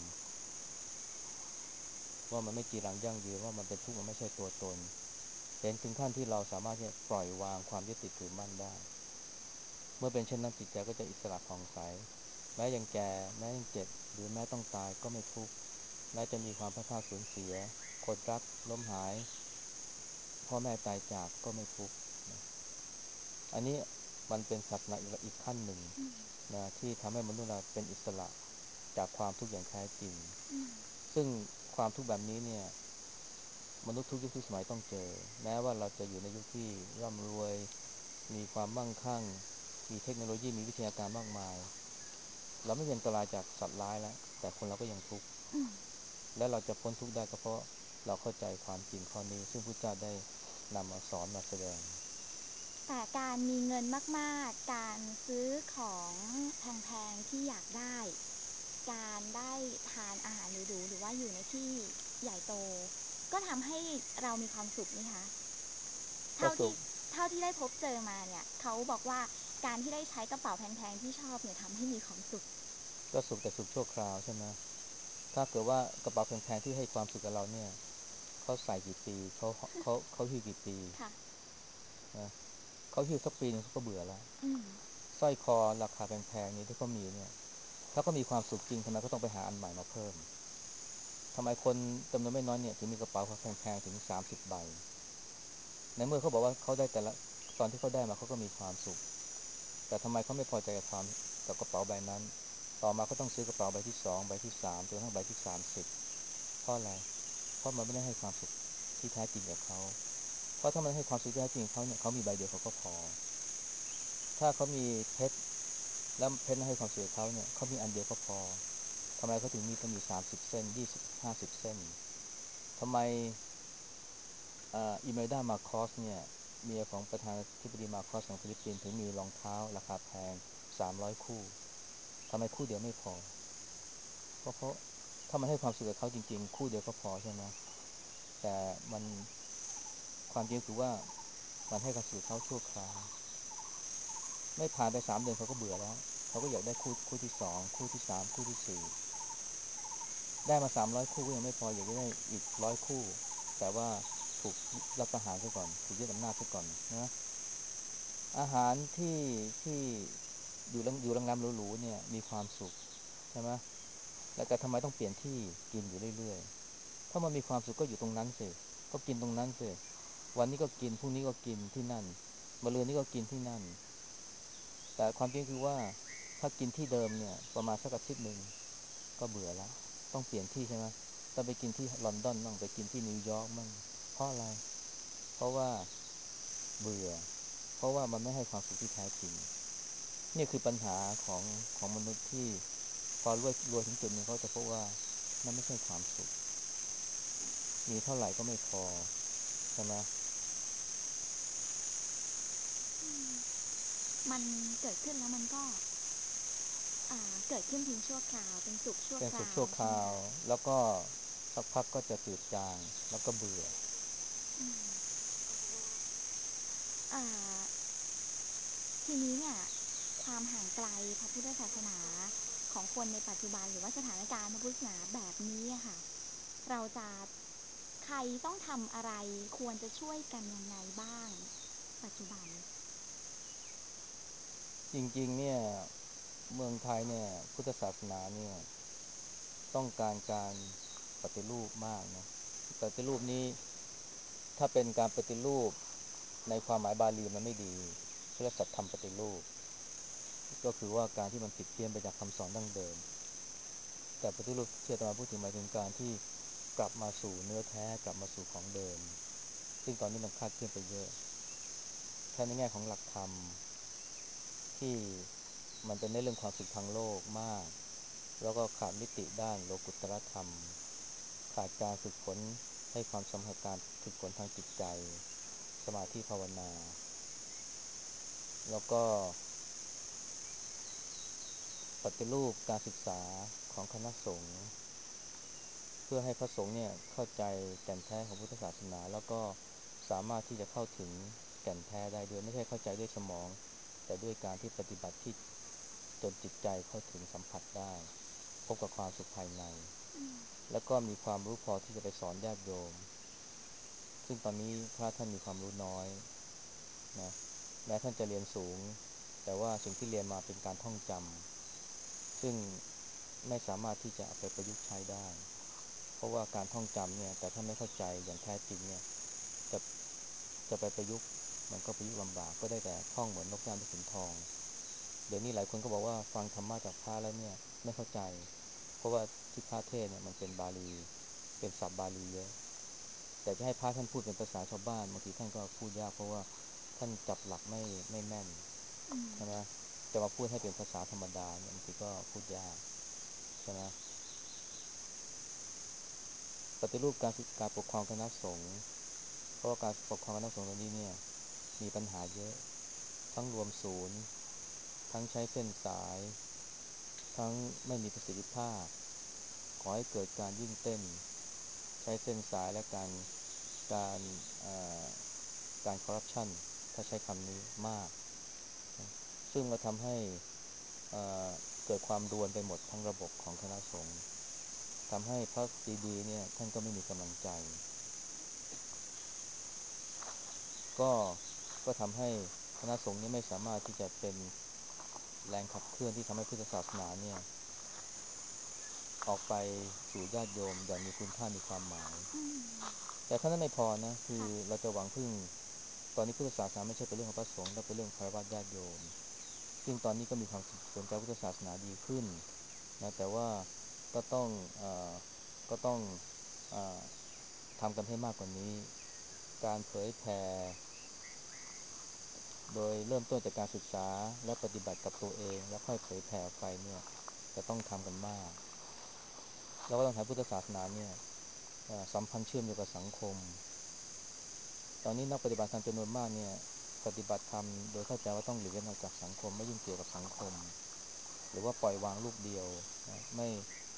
ว่ามันไม่จีรังยั่งยืนว่ามันเป็นทุกข์มันไม่ใช่ตัวตนเห็นถึงขั้นที่เราสามารถที่จะปล่อยวางความยึดติดถือมั่นได้ เมื่อเป็นเช่นนั้นจิตใจก็จะอิสระผ่องใสแม้ยังแก่แม้ยังเจ็บหรือแม้ต้องตายก็ไม่ทุกข์แม้จะมีความพลาดพลาดสูญเสียคนรักล้มหายพ่อแม่ตายจากก็ไม่ทุกข์นะอันนี้มันเป็นศาสนาอีกขั้นหนึ่งอืมนะที่ทำให้มนุษย์เราเป็นอิสระจากความทุกข์อย่างแท้จริงอืมซึ่งความทุกข์แบบนี้เนี่ยมนุษย์ทุกยุคทุกสมัยต้องเจอแม้ว่าเราจะอยู่ในยุคที่ร่ำรวยมีความมั่งคั่งมีเทคโนโลยีมีวิทยาการมากมาย เราไม่มีอันตรายจากสัตว์ร้ายแล้วแต่คนเราก็ยังทุกข์อืมและเราจะพ้นทุกข์ได้ก็เพราะเราเข้าใจความจริงข้อนี้ซึ่งพระเจ้าได้นำมาสอนมาแสดงแต่การมีเงินมากๆการซื้อของแพงๆที่อยากได้การได้ทานอาหารหรูๆหรือว่าอยู่ในที่ใหญ่โตก็ทำให้เรามีความสุขนี่คะเท่าที่ก็สุขเท่าที่ได้พบเจอมาเนี่ยเขาบอกว่าการที่ได้ใช้กระเป๋าแพงๆที่ชอบเนี่ยทำให้มีความสุขก็สุขแต่สุขชั่วคราวใช่ไหมถ้าเกิดว่ากระเป๋าแพงๆที่ให้ความสุขกับเราเนี่ยเขาใส่กี่ปีเขาหิ้วกี่ปีค่ะนะเขาหิ้วสักปีหนึงเขาก็เบื่อแล้วอืมสร้อยคอราคาแพงๆนี้ที่เขามีเนี่ยถ้าเขามีความสุขจริงทำไมเขาต้องไปหาอันใหม่มาเพิ่มทำไมคนจำนวนไม่น้อยเนี่ยถึงมีกระเป๋าแพงๆถึง30 ใบ ในเมื่อเขาบอกว่าเขาได้แต่ละตอนที่เขาได้มาเขาก็มีความสุขแต่ทำไมเขาไม่พอใจกับกระเป๋าใบนั้นต่อมาก็ต้องซื้อกระเป๋าใบที่2ใบที่3จนกระทั่งใบที่30เพราะอะไรเพราะมันไม่ได้ให้ความสุขที่แท้จริงกับเขาเพราะถ้ามันให้ความสุขที่แท้จริงกับเขาเนี่ยเขามีใบเดียวเขาก็พอถ้าเขามีเพชรแล้วเพชรให้ความสุขกับเขาเนี่ยเขามีอันเดียวก็พอทำไมเขาถึงมีต้องมี30 เส้น2050 เส้นทำไม อิเมลดามาคอสเนี่ยเมียของประธานาธิบดีมาคอสของฟิลิปปินส์ถึงมีรองเท้าราคาแพง300 คู่ทำไมคู่เดียวไม่พอก็เพราะทถ้ามันให้ความสุขกับเขาจริงๆคู่เดียวก็พอใช่ไหมแต่มันความจริงคือว่ามันให้ความสุขกับเขาชั่วคราวไม่ผ่านไป3 เดือนเขาก็เบื่อแล้วเขาก็อยากได้คู่ที่2คู่ที่3คู่ที่4ได้มา300 คู่ก็ยังไม่พออยากจะได้อีก100 คู่แต่ว่าถูกรัฐประหารซะก่อนถูกยึดอำนาจซะก่อนนะอาหารที่อยู่โรงแรมหรูๆเนี่ยมีความสุขใช่ไหมแล้วแต่ทำไมต้องเปลี่ยนที่กินอยู่เรื่อยๆถ้ามันมีความสุขก็อยู่ตรงนั้นสิก็กินตรงนั้นสิวันนี้ก็กินพรุ่งนี้ก็กินที่นั่นมะรืนนี้ก็กินที่นั่นแต่ความจริงคือว่าถ้ากินที่เดิมเนี่ยประมาณสักอาทิตย์หนึ่งก็เบื่อแล้วต้องเปลี่ยนที่ใช่ไหมต้องไปกินที่ลอนดอนบ้างไปกินที่นิวยอร์กบ้างเพราะอะไรเพราะว่าเบื่อเพราะว่ามันไม่ให้ความสุขที่แท้จริงนี่คือปัญหาของมนุษย์ที่พอรวยถึงจุดหนึ่งเขาจะพบว่านั่นไม่ใช่ความสุขมีเท่าไหร่ก็ไม่พอใช่ไหมมันเกิดขึ้นแล้วมันก็เกิดขึ้นเพียงชั่วคราวเป็นสุขชั่วเป็นสุขคราวชั่วคราวใช่ไหมคะแล้วก็สักพักก็จะจืดจางแล้วก็เบื่ออืมอ่าทีนี้เนี่ยความห่างไกลพระพุทธศาสนาของคนในปัจจุบันหรือว่าสถานการณ์พระพุทธศาสนาแบบนี้อะค่ะเราจะใครต้องทำอะไรควรจะช่วยกันยังไงบ้างปัจจุบันจริงๆเนี่ยเมืองไทยเนี่ยพุทธศาสนาเนี่ยต้องการปฏิรูปมากนะปฏิรูปนี้ถ้าเป็นการปฏิรูปในความหมายบาลีมันไม่ดีเรียกสัตธรรมปฏิรูปก็คือว่าการที่มันผิดเพี้ยนไปจากคำสอนดั้งเดิมแต่ปฏิรูปที่อาตมาพูดถึงหมายถึงการที่กลับมาสู่เนื้อแท้กลับมาสู่ของเดิมซึ่งตอนนี้มันคลาดเคลื่อนไปเยอะทั้งในแง่ของหลักธรรม ที่มันจะเน้นเรื่องความสุขทางโลกมากแล้วก็ขาดมิติด้านโลกุตตรธรรมขาดการฝึกฝนให้ความสำคัญการฝึกฝนทางจิตใจสมาธิภาวนาแล้วก็ปฏิรูปการศึกษาของคณะสงฆ์เพื่อให้พระสงฆ์เนี่ยเข้าใจแก่นแท้ของพุทธศาสนาแล้วก็สามารถที่จะเข้าถึงแก่นแท้ได้ด้วยไม่ใช่เข้าใจด้วยสมองแต่ด้วยการที่ปฏิบัติที่จนจิตใจเข้าถึงสัมผัสได้พบกับความสุขภายใน แล้วก็มีความรู้พอที่จะไปสอนญาติโยมซึ่งตอนนี้พระท่านมีความรู้น้อยนะแม้ท่านจะเรียนสูงแต่ว่าสิ่งที่เรียนมาเป็นการท่องจำซึ่งไม่สามารถที่จะเอาไปประยุกต์ใช้ได้เพราะว่าการท่องจำเนี่ยแต่ถ้าไม่เข้าใจอย่างแท้จริงเนี่ยจะจะไปประยุกต์มันก็ประยุกต์ลำบากก็ได้แต่ท่องเหมือนนกย่างด้วยขุนทองเดี๋ยวนี้หลายคนก็บอกว่าฟังธรรมะจากพระแล้วเนี่ยไม่เข้าใจเพราะว่าที่พระเทศน์เนี่ยมันเป็นบาลีเป็นศัพท์บาลีเยอะ แต่จะให้พระท่านพูดเป็นภาษาชาวบ้านบางทีท่านก็พูดยากเพราะว่าท่านจับหลักไม่แม่นอืมใช่ไหมจะมาพูดให้เป็นภาษาธรรมดาเนี่ยบางทีก็พูดยากใช่ไหมปฏิรูปการปกครองคณะสงฆ์เพราะว่าการปกครองคณะสงฆ์ตอนนี้เนี่ยมีปัญหาเยอะทั้งรวมศูนย์ทั้งใช้เส้นสายทั้งไม่มีประสิทธิภาพขอให้เกิดการวิ่งเต้นใช้เส้นสายและการเอ่อการคอร์รัปชันถ้าใช้คำนี้มากนะซึ่งมาทำให้เอ่อเกิดความรวนไปหมดทั้งระบบของคณะสงฆ์ทำให้พระดีๆเนี่ยท่านก็ไม่มีกำลังใจก็ก็ทำให้คณะสงฆ์นี้ไม่สามารถที่จะเป็นแรงขับเคลื่อนที่ทำให้พุทธศาสนาเนี่ยออกไปสู่ญาติโยมอย่างมีคุณค่ามีความหมายอืมแต่เท่านั้นไม่พอนะคือค่ะเราจะหวังพึ่งตอนนี้พุทธศาสนาไม่ใช่เป็นเรื่องของพระสงฆ์แต่เป็นเรื่องของคฤหัสถ์ญาติโยมซึ่งตอนนี้ก็มีความสนใจพุทธศาสนาดีขึ้นนะแต่ว่าก็ต้องก็ต้องเอ่อทำกันให้มากกว่านี้การเผยแผ่โดยเริ่มต้นจากการศึกษาและปฏิบัติกับตัวเองแล้วค่อยเผยแผ่ออกไปเนี่ยจะต้องทำกันมากแล้วก็ต้องทำพุทธศาสนาเนี่ยสัมพันธ์เชื่อมโยงกับสังคม ตอนนี้นักปฏิบัติธรรมจำนวนมากเนี่ยปฏิบัติธรรมโดยเข้าใจว่าต้องหลีกเล่นออกจากสังคมไม่ยุ่งเกี่ยวกับสังคมหรือว่าปล่อยวางลูกเดียวนะไม่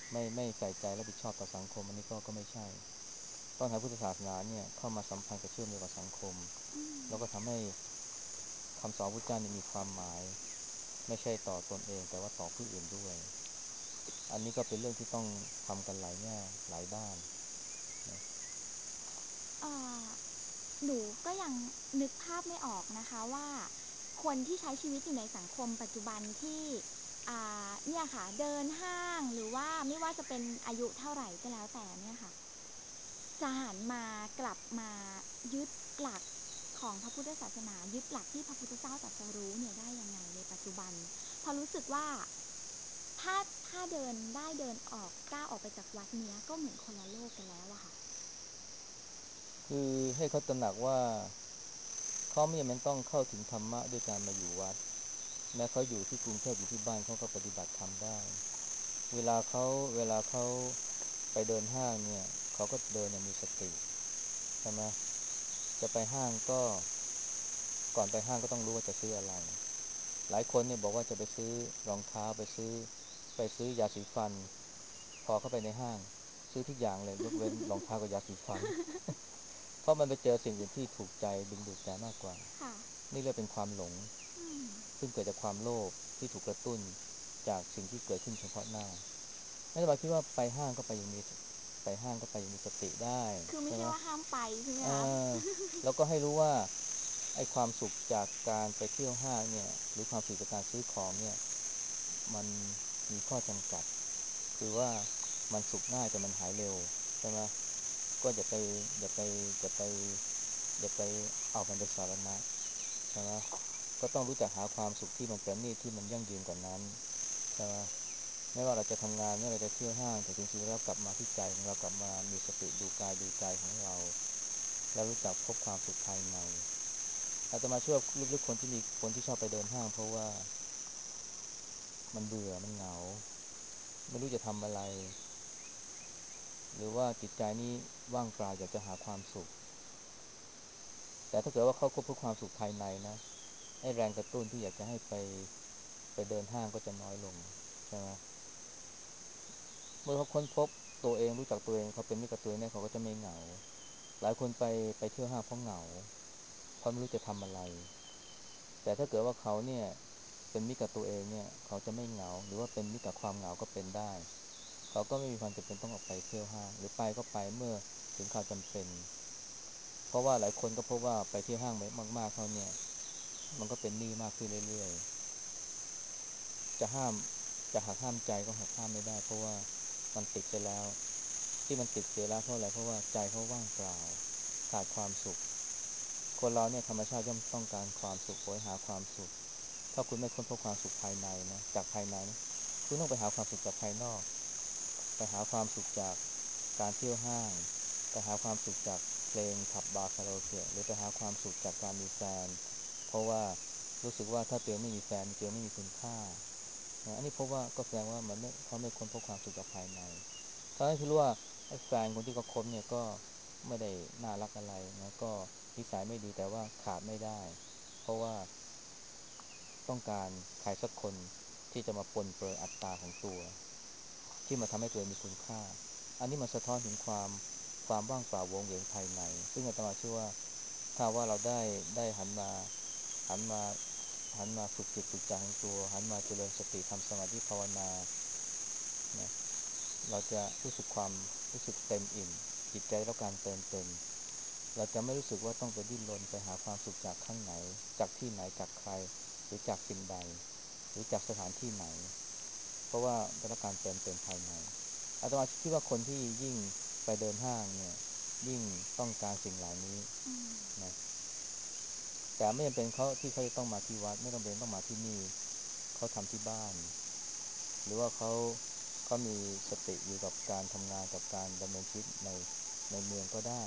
ไม่ใส่ใจรับผิดชอบต่อสังคมอันนี้ก็ไม่ใช่ต้องให้พุทธศาสนาเนี่ยเข้ามาสัมพันธ์กับเชื่อมโยงกับสังคมอืมแล้วก็ทำให้คำสอนพระพุทธเจ้านี่มีความหมายไม่ใช่ต่อตนเองแต่ว่าต่อผู้อื่นด้วยอันนี้ก็เป็นเรื่องที่ต้องทำกันหลายแง่หลายด้านนะเอ่อหนูก็ยังนึกภาพไม่ออกนะคะว่าคนที่ใช้ชีวิตอยู่ในสังคมปัจจุบันที่เนี่ยค่ะเดินห้างหรือว่าไม่ว่าจะเป็นอายุเท่าไหร่ก็แล้วแต่เนี่ยค่ะ จะหันมากลับมายึดหลักของพระพุทธศาสนายึดหลักที่พระพุทธเจ้าตรัสรู้เนี่ยได้ยังไงในปัจจุบันพอรู้สึกว่าถ้าเดินได้เดินออกก้าวออกไปจากวัดเนี้ยก็เหมือนคนละโลกกันแล้วอะค่ะคือให้เขาตระหนักว่าเขาไม่จำเป็นต้องเข้าถึงธรรมะด้วยการมาอยู่วัดแม้เขาอยู่ที่กรุงเทพอยู่ที่บ้านเขาก็ปฏิบัติธรรมได้เวลาเขาเวลาเขาไปเดินห้างเนี่ยเขาก็เดินอย่างมีสติใช่ไหมจะไปห้างก็ก่อนไปห้างก็ต้องรู้ว่าจะซื้ออะไรหลายคนเนี่ยบอกว่าจะไปซื้อรองเท้าไปซื้อยาสีฟันพอเข้าไปในห้างซื้อทุกอย่างเลยยกเว้นรองเท้ากับยาสีฟันเพราะมันไปเจอสิ่งอื่นที่ถูกใจดึงดูดใจมากกว่าค่ะนี่เรียกเป็นความหลงอืมซึ่งเกิดจากความโลภที่ถูกกระตุ้นจากสิ่งที่เกิดขึ้นเฉพาะหน้าไม่ได้บอกคิดว่าไปห้างก็ไปอย่างมีไปห้างก็ไปอย่างมีสติได้คือไม่ใช่ไหมใช่ว่าห้ามไปใช่ไหมเอคะอแล้วก็ให้รู้ว่าไอ้ความสุขจากการไปเที่ยวห้างเนี่ยหรือความสุขจากการซื้อของเนี่ยมันมีข้อจำกัดคือว่ามันสุขง่ายแต่มันหายเร็วใช่ไหมก็อย่าไปอย่าไปอย่าไปเอามันเป็นสาระใช่ไหมก็ต้องรู้จักหาความสุขที่มันประณีตที่มันยั่งยืนกว่านั้นใช่ไหมไม่ว่าเราจะทำงานไม่ว่าเราจะเที่ยวห้างแต่จริงๆแล้วกลับมาที่ใจของเรากลับมามีสติดูกายดูใจของเรา แล้วรู้จักพบความสุขภายในอาตมาเชื่อว่าลึกๆคนที่ชอบไปเดินห้างเพราะว่ามันเบื่อมันเหงาไม่รู้จะทำอะไรหรือว่าจิตใจนี้ว่างเปล่าอยากจะหาความสุขแต่ถ้าเกิดว่าเขาค้นพบความสุขภายในนะไอ้แรงกระตุ้นที่อยากจะให้ไปเดินห้างก็จะน้อยลงใช่ไหมเมื่อเขาค้นพบตัวเองรู้จักตัวเองเขาเป็นมิตรกับตัวเองเนี่ยเขาก็จะไม่เหงาหลายคนไปเที่ยวห้างเพราะเหงาเพราะไม่รู้จะทำอะไร แต่ถ้าเกิดว่าเขาเนี่ยเป็นมิตรกับตัวเองเนี่ยเขาจะไม่เหงาหรือว่าเป็นมิตรกับความเหงาก็เป็นได้เขาก็ไม่มีความจำเป็นต้องออกไปเที่ยวห้างหรือไปก็ไปเมื่อถึงข่าวจำเป็นเพราะว่าหลายคนก็พบว่าไปเที่ยวห้างมากๆเขาเนี่ยมันก็เป็นหนี้มากขึ้นเรื่อยๆจะห้ามจะหักห้ามใจก็หักห้ามไม่ได้เพราะว่ามันติดเสียแล้วที่มันติดเสียแล้วเพราะอะไรเพราะว่าใจเขาว่างเปล่าขาดความสุขคนเราเนี่ยธรรมชาติย่อมต้องการความสุขโหยหาความสุข ถ้าคุณไม่ค้นพบความสุขภายในนะจากภายในนะคุณต้องไปหาความสุขจากภายนอกไปหาความสุขจากการเที่ยวห้างไปหาความสุขจากเพลงผับบาร์คาราโอเกะหรือไปหาความสุขจากการมีแฟนเพราะว่ารู้สึกว่าถ้าตัวเองไม่มีแฟนตัวเองไม่มีคุณค่านะอันนี้พบว่าก็แสดงว่ามันไม่เขาไม่ค้นพบความสุขจากภายในทั้งที่รู้ว่าไอ้แฟนคนที่เขาคบเนี่ยก็ไม่ได้น่ารักอะไรนะก็นิสัยไม่ดีแต่ว่าขาดไม่ได้เพราะว่า ต้องการใครสักคนที่จะมาปลนเปื้อนอัตตาของตัวที่มาทำให้ตัวเองมีคุณค่าอันนี้มันสะท้อนถึงความว่างเปล่าโวงเวงภายในซึ่งอาตมาเชื่อว่าถ้าว่าเราได้หันมาหันมาฝึกจิตฝึกใจของตัวหันมาเจริญสติทำสมาธิภาวนานะเราจะรู้สึกเต็มอิ่มจิตใจได้รับการเติมเต็มเราจะไม่รู้สึกว่าต้องไปดิ้นรนไปหาความสุขจากข้างไหนจากที่ไหนจากใคร หรือจากสิ่งใดหรือจากสถานที่ไหนเพราะว่าได้รับการเติมเต็มภายในอาตมาคิดว่าคนที่ยิ่งไปเดินห้างเนี่ยยิ่งต้องการสิ่งเหล่านี้อืมนะแต่ไม่จำเป็นเขาจะต้องมาที่วัดไม่ต้องเป็นต้องมาที่นี่เขาทำที่บ้านหรือว่าเขามีสติอยู่กับการทำงานกับการดำเนินชีวิตในเมืองก็ได้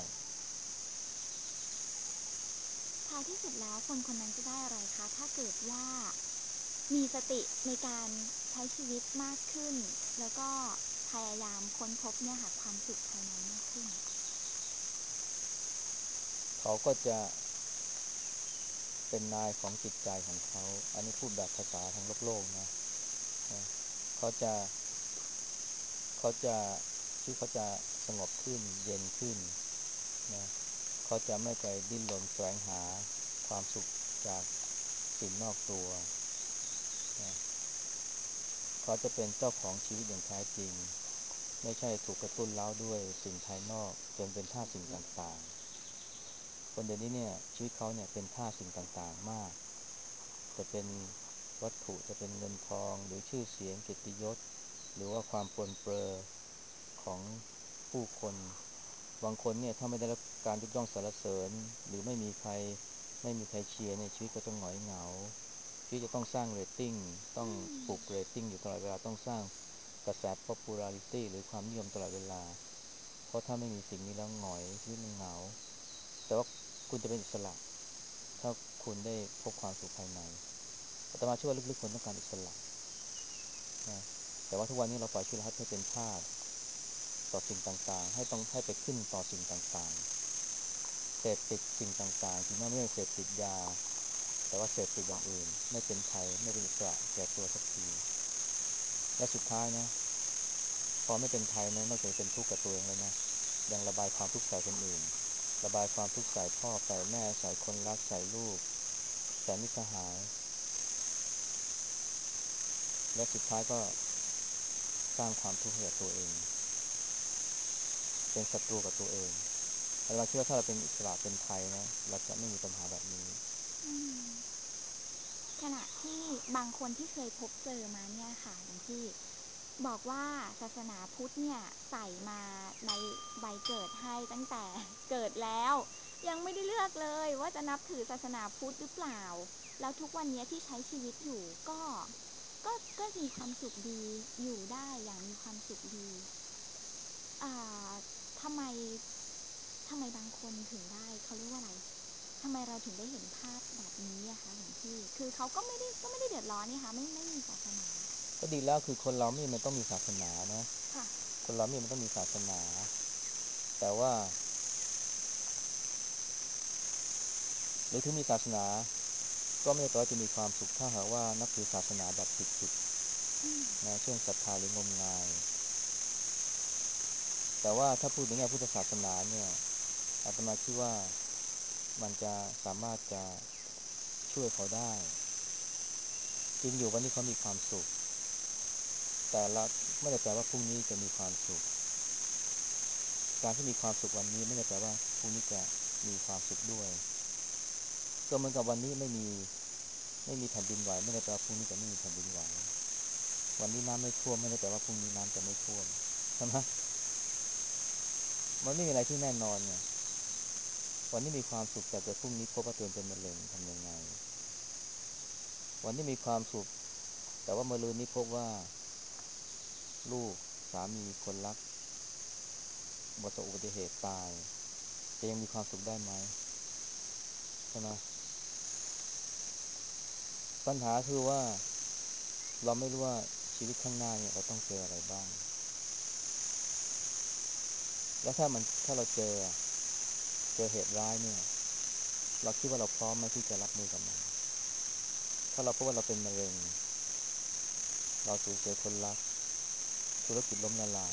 ท้ายที่สุดแล้วคนคนนั้นจะได้อะไรคะถ้าเกิดว่ามีสติในการใช้ชีวิตมากขึ้นแล้วก็พยายามค้นพบเนี่ยค่ะความสุขภายในมากขึ้นเขาก็จะเป็นนายของจิตใจของเขาอันนี้พูดแบบภาษาทางโลกนะ นะเขาจะเขาจะชีวิตเขาจะสงบขึ้นเย็นขึ้นนะเขาจะไม่ไปดิ้นรนแสวงหาความสุขจากสิ่งนอกตัวนะเขาจะเป็นเจ้าของชีวิตอย่างแท้จริงไม่ใช่ถูกกระตุ้นเร้าด้วยสิ่งภายนอกจนเป็นทาสสิ่งต่างๆคนเดี๋ยวนี้เนี่ยชีวิตเขาเนี่ยเป็นทาสสิ่งต่างๆมากจะเป็นวัตถุจะเป็นเงินทองหรือชื่อเสียงเกียรติยศหรือว่าความปรนเปรอของผู้คนบางคนเนี่ยถ้าไม่ได้รับการยกย่องสรรเสริญหรือไม่มีใครเชียร์เนี่ยชีวิตก็จะหงอยเหงาชีวิตจะต้องสร้างเรตติ้งต้องอืมปลุกเรตติ้งอยู่ตลอดเวลาต้องสร้างกระแส popularity หรือความนิยมตลอดเวลาเพราะถ้าไม่มีสิ่งนี้แล้วหงอยชีวิตมันเหงาแต่ว่าคุณจะเป็นอิสระถ้าคุณได้พบความสุขภายในอาตมาเชื่อว่าลึกๆคนต้องการอิสระนะแต่ว่าทุกวันนี้เราปล่อยชีวิตเราให้เป็นทาสต่อสิ่งต่างๆให้ไปขึ้นต่อสิ่งต่างๆเสพติดสิ่งต่างๆถึงแม้ไม่ได้เสพติดยาแต่ว่าเสพติดอย่างอื่นไม่เป็นไทยไม่เป็นอิสระแก่ตัวสักทีและสุดท้ายนะพอไม่เป็นไทยนะนอกจากเป็นทุกข์กับตัวเองแล้วนะยังระบายความทุกข์ใส่คนอื่นระบายความทุกข์ใส่พ่อใส่แม่ใส่คนรักใส่ลูกใส่มิตรสหายและสุดท้ายก็สร้างความทุกข์ให้กับตัวเองเป็นศัตรูกับตัวเองอาตมาคิดว่าถ้าเราเป็นอิสระเป็นไทยนะเราจะไม่มีปัญหาแบบนี้อืม ขณะที่บางคนที่เคยพบเจอมาเนี่ยค่ะหลวงพี่บอกว่าศาสนาพุทธเนี่ยใส่มาในใบเกิดให้ตั้งแต่เกิดแล้วยังไม่ได้เลือกเลยว่าจะนับถือศาสนาพุทธหรือเปล่าแล้วทุกวันนี้ที่ใช้ชีวิตอยู่ก็มีความสุขดีอยู่ได้อย่างมีความสุขดีอ่าทำไมทำไมบางคนถึงได้เขาเรียกว่าอะไร ทำไมเราถึงได้เห็นภาพแบบนี้อะคะหลวงพี่ คือเขาก็ไม่ได้เดือดร้อนนี่คะไม่มีศาสนาก็ดีแล้วคือคนเราไม่มันต้องมีศาสนานะค่ะคนเราไม่มันต้องมีศาสนาแต่ว่าหรือถึงมีศาสนาก็ไม่ได้แปลว่าจะมีความสุขถ้าหากว่านับถือศาสนาแบบผิดอืมๆนะเช่นศรัทธาหรืองมงายแต่ว่าถ้าพูดในแง่พุทธศาสนาเนี่ยอาตมาคิดว่ามันจะสามารถจะช่วยเขาได้จริงอยู่วันนี้เขามีความสุขแต่ละไม่ได้แปลว่าพรุ่งนี้จะมีความสุขการที่มีความสุขวันนี้ไม่ได้แปลว่าพรุ่งนี้จะมีความสุขด้วยก็เหมือนกับวันนี้ไม่มีแผ่นดินไหวไม่ได้แปลว่าพรุ่งนี้จะไม่มีแผ่นดินไหววันนี้น้ำไม่ท่วมไม่ได้แปลว่าพรุ่งนี้น้ำจะไม่ท่วมใช่ไหมมันไม่มีอะไรที่แน่นอนไงวันนี้มีความสุขแต่เกิดพรุ่งนี้พบว่าตัวเองเป็นมะเร็งทำยังไงวันนี้มีความสุขแต่ว่าเมื่อรืนนี้พบว่าลูกสามีคนรักประสบอุบัติเหตุตายจะยังมีความสุขได้ไหมใช่ไหมปัญหาคือว่าเราไม่รู้ว่าชีวิตข้างหน้าเนี่ยเราต้องเจออะไรบ้างแล้วถ้าเราเจอเหตุร้ายเนี่ยเราคิดว่าเราพร้อมไหมที่จะรับมือกับมันถ้าเราพบว่าเราเป็นมะเร็งเราสูญเสียคนรักธุรกิจล้มละลาย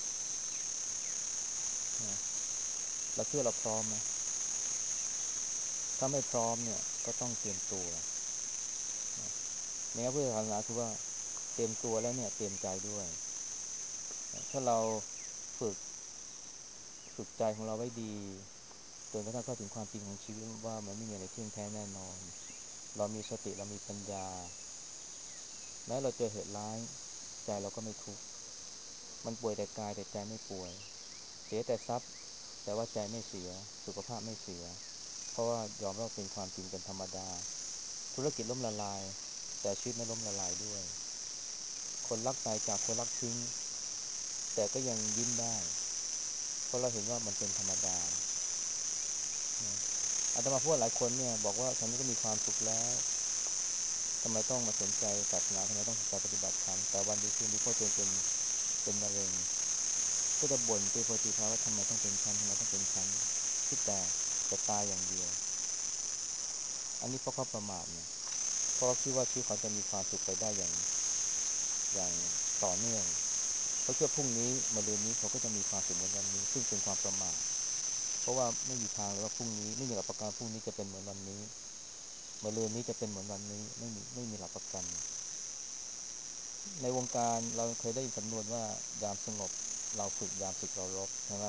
นะเราคิดว่าเราพร้อมไหมถ้าไม่พร้อมเนี่ยก็ต้องเตรียมตัวนะในแง่พุทธศาสนาคือว่าเตรียมตัวแล้วเนี่ยเตรียมใจด้วยนะถ้าเราฝึกฝึกใจของเราไว้ดีจนกระทั่งเข้าถึงความจริงของชีวิตว่ามันไม่มีอะไรเที่ยงแท้แน่นอนเรามีสติเรามีปัญญาแม้เราเจอเหตุร้ายใจเราก็ไม่ทุกข์มันป่วยแต่กายแต่ใจไม่ป่วยเสียแต่ทรัพย์แต่ว่าใจไม่เสียสุขภาพไม่เสียเพราะว่ายอมรับเป็นความจริงเป็นธรรมดาธุรกิจล้มละลายแต่ชีวิตไม่ล้มละลายด้วยคนรักตายจากคนรักทิ้งแต่ก็ยังยิ้มได้เพราะเราเห็นว่ามันเป็นธรรมดานะอาตมาพูดหลายคนเนี่ยบอกว่าฉันก็มีความสุขแล้วทำไมต้องมาสนใจศาสนาทำไมต้องสนใจปฏิบัติธรรมแต่วันดีคืนดีพอตัวเองเป็นมะเร็งก็จะบ่นตีโพยตีพายว่าทำไมต้องเป็นฉันทำไมต้องเป็นฉันคิดแต่จะตายอย่างเดียวอันนี้เพราะเขาประมาทไงเพราะเขาคิดว่าชีวิตเขาจะมีความสุขไปได้อย่างต่อเนื่องเขาเชื่อพรุ่งนี้มะรืนนี้เขาก็จะมีความสุขเหมือนวันนี้ซึ่งเป็นความประมาทเพราะว่าไม่มีทางเลยว่าพรุ่งนี้ไม่มีหลักประกันพรุ่งนี้จะเป็นเหมือนวันนี้มะรืนนี้จะเป็นเหมือนวันนี้ไม่มีหลักประกันในวงการเราเคยได้ยินสำนวนว่ายามสงบเราฝึกยามศึกเรารบใช่ไหม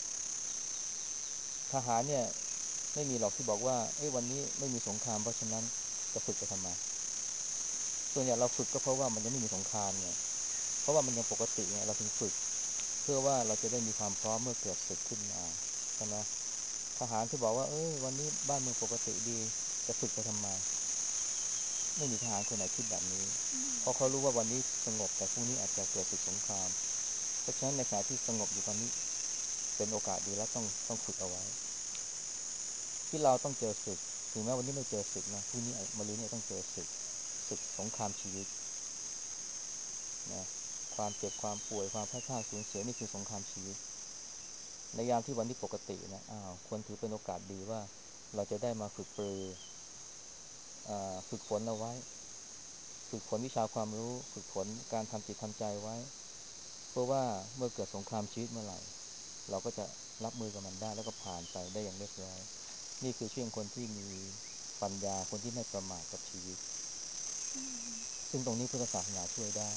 ทหารเนี่ยไม่มีหรอกที่บอกว่าเอ้ยวันนี้ไม่มีสงครามเพราะฉะนั้นจะฝึกไปทำไมส่วนใหญ่เราฝึกก็เพราะว่ามันยังไม่มีสงครามไงเพราะว่ามันยังปกติไงเราถึงฝึกเพื่อว่าเราจะได้มีความพร้อมเมื่อเกิดศึกขึ้นมาใช่ไหมทหารที่บอกว่าเอ้ยวันนี้บ้านเมืองปกติดีจะฝึกไปทำไมไม่มีทหารคนไหนคิดแบบนี้อืมเพราะเขาค่ะรู้ว่าวันนี้สงบแต่พรุ่งนี้อาจจะเกิดศึกสงครามเพราะฉะนั้นในขณะที่สงบอยู่ตอนนี้เป็นโอกาสดีแล้วต้องฝึกเอาไว้ที่เราต้องเจอศึกถึงแม้วันนี้ไม่เจอศึกนะพรุ่งนี้มะรืนนี้ต้องเจอศึกสงครามชีวิตนะความเจ็บความป่วยความพลาดพลาดสูญเสียนี่คือสงครามชีวิตในยามที่วันนี้ปกตินะควรถือเป็นโอกาสดีว่าเราจะได้มาฝึกปรือฝึกฝนเอาไว้ฝึกฝนวิชาความรู้ฝึกฝนการทำจิตทำใจไว้เพื่อว่าเมื่อเกิดสงครามชีวิตเมื่อไหร่เราก็จะรับมือกับมันได้แล้วก็ผ่านไปได้อย่างเรียบร้อยนี่คือชื่อคนที่มีปัญญาคนที่ไม่ประมาทกับชีวิตอืมซึ่งตรงนี้พุทธศาสนาช่วยได้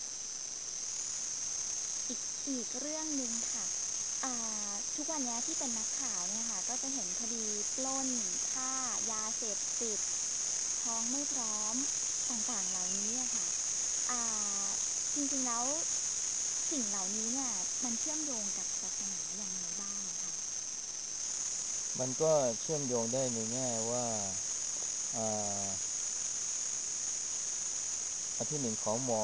อีกอีกเรื่องหนึ่งค่ะอ่ทุกวันนี้ที่เป็นนักข่าวเนี่ยค่ะก็จะเห็นคดีปล้นฆ่ายาเสพติดท้องไม่พร้อมต่างๆเหล่านี้อะค่ะอ่าจริงๆแล้วสิ่งเหล่านี้เนี่ยมันเชื่อมโยงกับศาสนายังไงบ้างอะคะมันก็เชื่อมโยงได้ในแง่ว่าอ่าอันที่หนึ่ง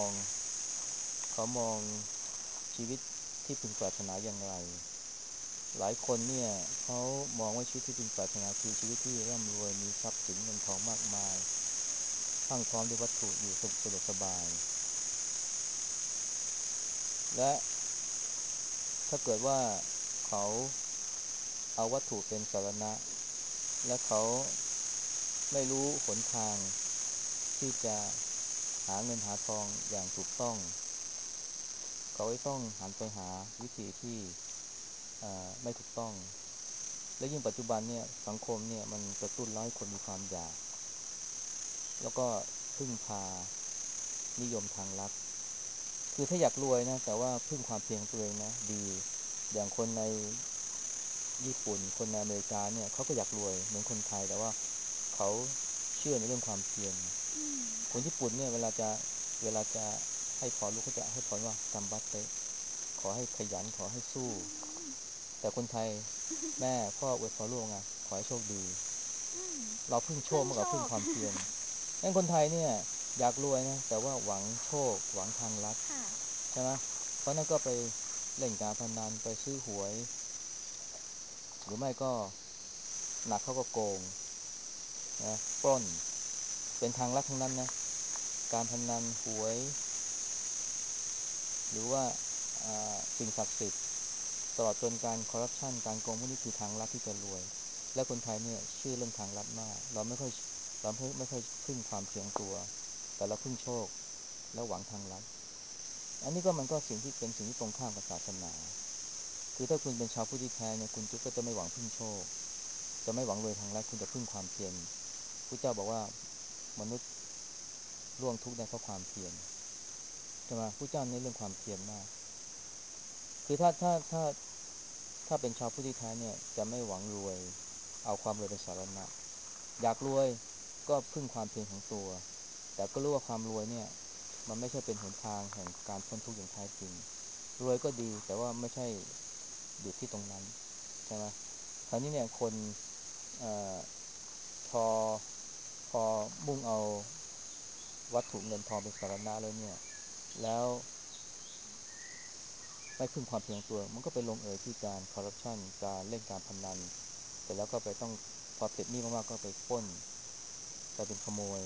เขามองชีวิตที่พึงปรารถนาอย่างไร หลายคนเนี่ยเขามองว่าชีวิตที่พึงปรารถนาคือชีวิตที่ร่ำรวยมีทรัพย์สินเงินทองมากมายพรั่งพร้อมด้วยวัตถุอยู่สะดวกสบายและถ้าเกิดว่าเขาเอาวัตถุเป็นสารณะและเขาไม่รู้หนทางที่จะหาเงินหาทองอย่างถูกต้องเขาจะต้องหันไปหาวิธีที่ไม่ถูกต้องและยิ่งปัจจุบันเนี่ยสังคมเนี่ยมันกระตุ้นให้คนมีความอยาก แล้วก็พึ่งพานิยมทางลัดคือถ้าอยากรวยนะแต่ว่าพึ่งความเพียรของตัวเองนะดีอย่างคนในญี่ปุ่นคนในอเมริกาเนี่ยเขาก็อยากรวยเหมือนคนไทยแต่ว่าเขาเชื่อในเรื่องความเพียรอืมคนค่ะญี่ปุ่นเนี่ยเวลาจะให้พรลูกเขาจะให้พรว่ากัมบัตเตะขอให้ขยันขอให้สู้อืมแต่คนไทยแม่พ่ออวยพรลูกไงขอให้โชคดีอืมเราพึ่งโชคมากกพึ่งโชว่าพึ่งคความเพียรงั้นคนไทยเนี่ยอยากรวยนะแต่ว่าหวังโชคหวังทางลัดค่ะใช่ไหมเพราะนั่นก็ไปเล่นการพนันไปซื้อหวยหรือไม่ก็หนักเขาก็โกงนะปล้นเป็นทางลัดทั้งนั้นนะการพนันหวยหรือว่าสิ่งศักดิ์สิทธิ์ตลอดจนการคอร์รัปชันการโกงพวกนี้คือทางลัดที่จะรวยและคนไทยเนี่ยเชื่อเรื่องทางลัดมากเราไม่ค่อยพึ่งความเพียงตัวแต่เราพึ่งโชคแล้วหวังทางลัดอันนี้ก็มันก็สิ่งที่เป็นสิ่งที่ตรงข้ามกับศาสนาคือถ้าคุณเป็นชาวพุทธที่แท้เนี่ยคุณก็จะไม่หวังพึ่งโชคจะไม่หวังรวยทางลัดคุณจะพึ่งความเพียรพระเจ้าบอกว่ามนุษย์ร่วงทุกข์ได้เพราะความเพียรใช่ไหมพระเจ้าเน้นเรื่องความเพียรมากคือถ้าเป็นชาวพุทธที่แท้เนี่ยจะไม่หวังรวยเอาความรวยเป็นสารณะอยากรวยก็พึ่งความเพียรของตัวแต่ก็รู้ว่าความรวยเนี่ยมันไม่ใช่เป็นหนทางแห่งการพ้นทุกข์อย่างแท้จริงรวยก็ดีแต่ว่าไม่ใช่หยุดที่ตรงนั้นใช่ไหมคราวนี้เนี่ยคนเอ่อพอพอมุ่งเอาวัตถุเงินทองเป็นสารณะแล้วเนี่ยแล้วไม่พึ่งความเพียรตัวมันก็ไปลงเอยที่การคอร์รัปชันการเล่นการพนันเสร็จแล้วก็ไปต้องพอติดหนี้มากๆก็ไปปล้นไปเป็นขโมย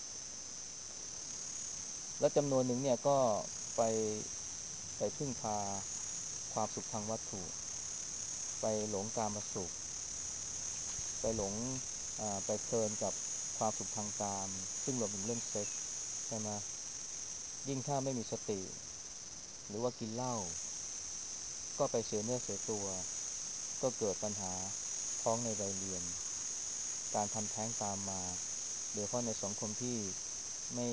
แล้วจำนวนหนึ่งเนี่ยก็ไปไปพึ่งพาความสุขทางวัตถุไปหลงกามสุขไปหลงไปเพลินกับความสุขทางกามซึ่งรวมถึงเรื่องเซ็กส์ใช่ไหมยิ่งถ้าไม่มีสติหรือว่ากินเหล้าก็ไปเสียเนื้อเสียตัวก็เกิดปัญหาท้องในวัยเรียนการทำแท้งตามมาโดยเฉพาะในสังคมที่ไม่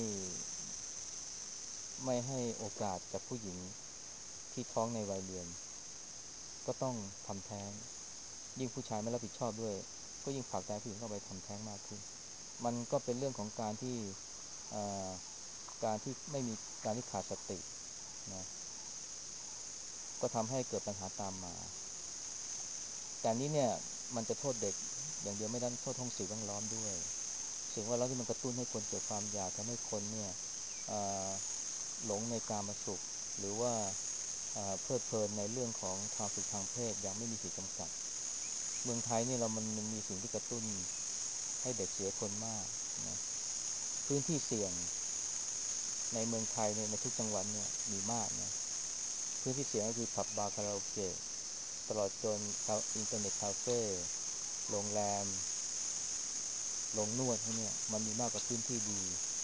ไม่ให้โอกาสกับผู้หญิงที่ท้องในวัยเรียนก็ต้องทำแท้งยิ่งผู้ชายไม่รับผิดชอบด้วยก็ยิ่งผลักดันผู้หญิงเข้าไปทำแท้งมากขึ้นมันก็เป็นเรื่องของการที่เอ่อการที่ไม่มีการที่ขาดสตินะก็ทำให้เกิดปัญหาตามมาแต่นี้เนี่ยมันจะโทษเด็กอย่างเดียวไม่ได้โทษท้องสิ่งแวดล้อมด้วยสิ่งแวดล้อมที่มันกระตุ้นให้คนเกิดความอยากทำให้คนเนี่ยเอ่อหลงในกามสุขหรือว่าเพลิดเพลินในเรื่องของความสุขทางเพศอย่างไม่มีขีดจำกัดเมืองไทยเนี่ยมันมีสิ่งที่กระตุ้นให้เด็กเสียคนมากนะพื้นที่เสี่ยงในเมืองไทยเนี่ยในทุกจังหวัดเนี่ยมีมากนะพื้นที่เสี่ยงก็คือผับบาร์คาราโอเกะตลอดจนอินเทอร์เน็ตคาเฟ่โรงแรมโรงนวดพวกเนี้ยมันมีมากกว่าพื้นที่ดี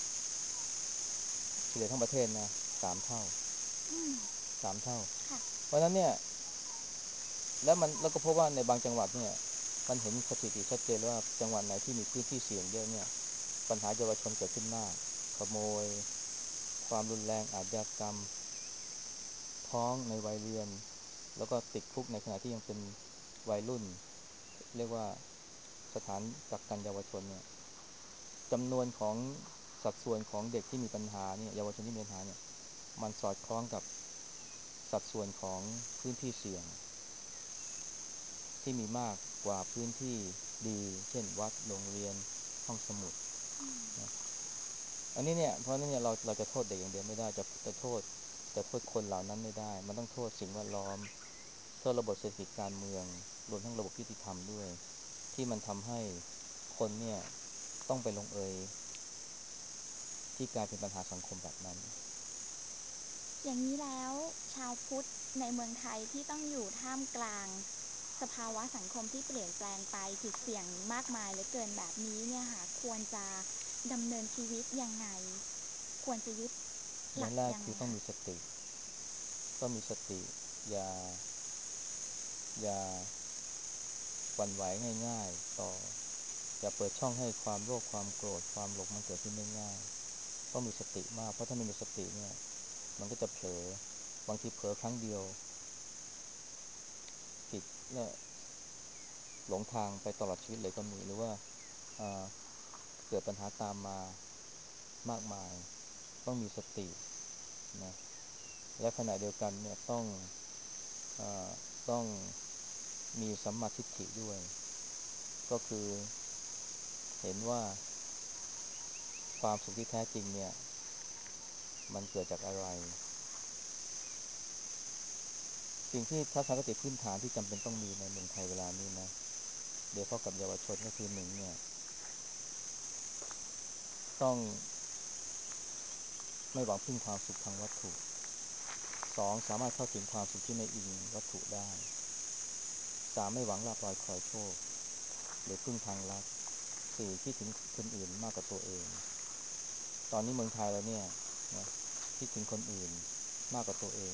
เฉลี่ยทั้งประเทศนะสามเท่าอืมสามเท่าค่ะเพราะฉะนั้นเนี่ยแล้วก็พบว่าในบางจังหวัดเนี่ยมันเห็นสถิติชัดเจนเลยว่าจังหวัดไหนที่มีพื้นที่เสี่ยงเยอะเนี่ยปัญหาเยาวชนเกิดขึ้นมากขโมยความรุนแรงอาชญากรรมท้องในวัยเรียนแล้วก็ติดคุกในขณะที่ยังเป็นวัยรุ่นเรียกว่าสถานกักกันเยาวชนเนี่ยจำนวนของสัดส่วนของเด็กที่มีปัญหาเนี่ยเยาวชนที่มีปัญหาเนี่ยมันสอดคล้องกับสัดส่วนของพื้นที่เสี่ยงที่มีมากกว่าพื้นที่ดีเช่นวัดโรงเรียนห้องสมุดอืมนะอันนี้เนี่ยเพราะนั้นเนี่ยเราจะโทษเด็กอย่างเดียวไม่ได้จะโทษคนเหล่านั้นไม่ได้มันต้องโทษสิ่งแวดล้อมโทษระบบเศรษฐกิจการเมืองรวมทั้งระบบยุติธรรมด้วยที่มันทำให้คนเนี่ยต้องไปลงเอยที่กลายเป็นปัญหาสังคมแบบนั้นอย่างนี้แล้วชาวพุทธในเมืองไทยที่ต้องอยู่ท่ามกลางสภาวะสังคมที่เปลี่ยนแปลงไปจุดเสี่ยงมากมายเหลือเกินแบบนี้เนี่ยค่ะควรจะดำเนินชีวิตยังไงควรจะยึดหลักอย่างแรกยังไงคะคือต้องมีสติอย่าอย่าหวั่นไหวง่ายๆอย่าเปิดช่องให้ความโลภความโกรธความหลงมันเกิดขึ้นได้ง่ายต้องมีสติมากเพราะถ้าไม่มีสติเนี่ยมันก็จะเผลอบางทีเผลอครั้งเดียวผิดและหลงทางไปตลอดชีวิตเลยก็มีหรือว่าเอ่อเกิดปัญหาตามมามากมายต้องมีสตินะและขณะเดียวกันเนี่ยเอ่อต้องมีสัมมาทิฏฐิด้วยก็คือเห็นว่าความสุขที่แท้จริงเนี่ยมันเกิดจากอะไรสิ่งที่ทัศนคติพื้นฐานที่จำเป็นต้องมีในเมืองไทยเวลานี้นะโดยเฉพาะกับเยาวชนก็คือหนึ่งเนี่ยต้องไม่หวังพึ่งความสุขทางวัตถุสองสามารถเข้าถึงความสุขที่ไม่อิงวัตถุได้สามไม่หวังลาภลอยคอยโชคหรือพึ่งทางลัดสี่คิดถึงคนอื่นมากกว่าตัวเองตอนนี้เมืองไทยเราเนี่ยนะคิดถึงคนอื่นมากกว่าตัวเอง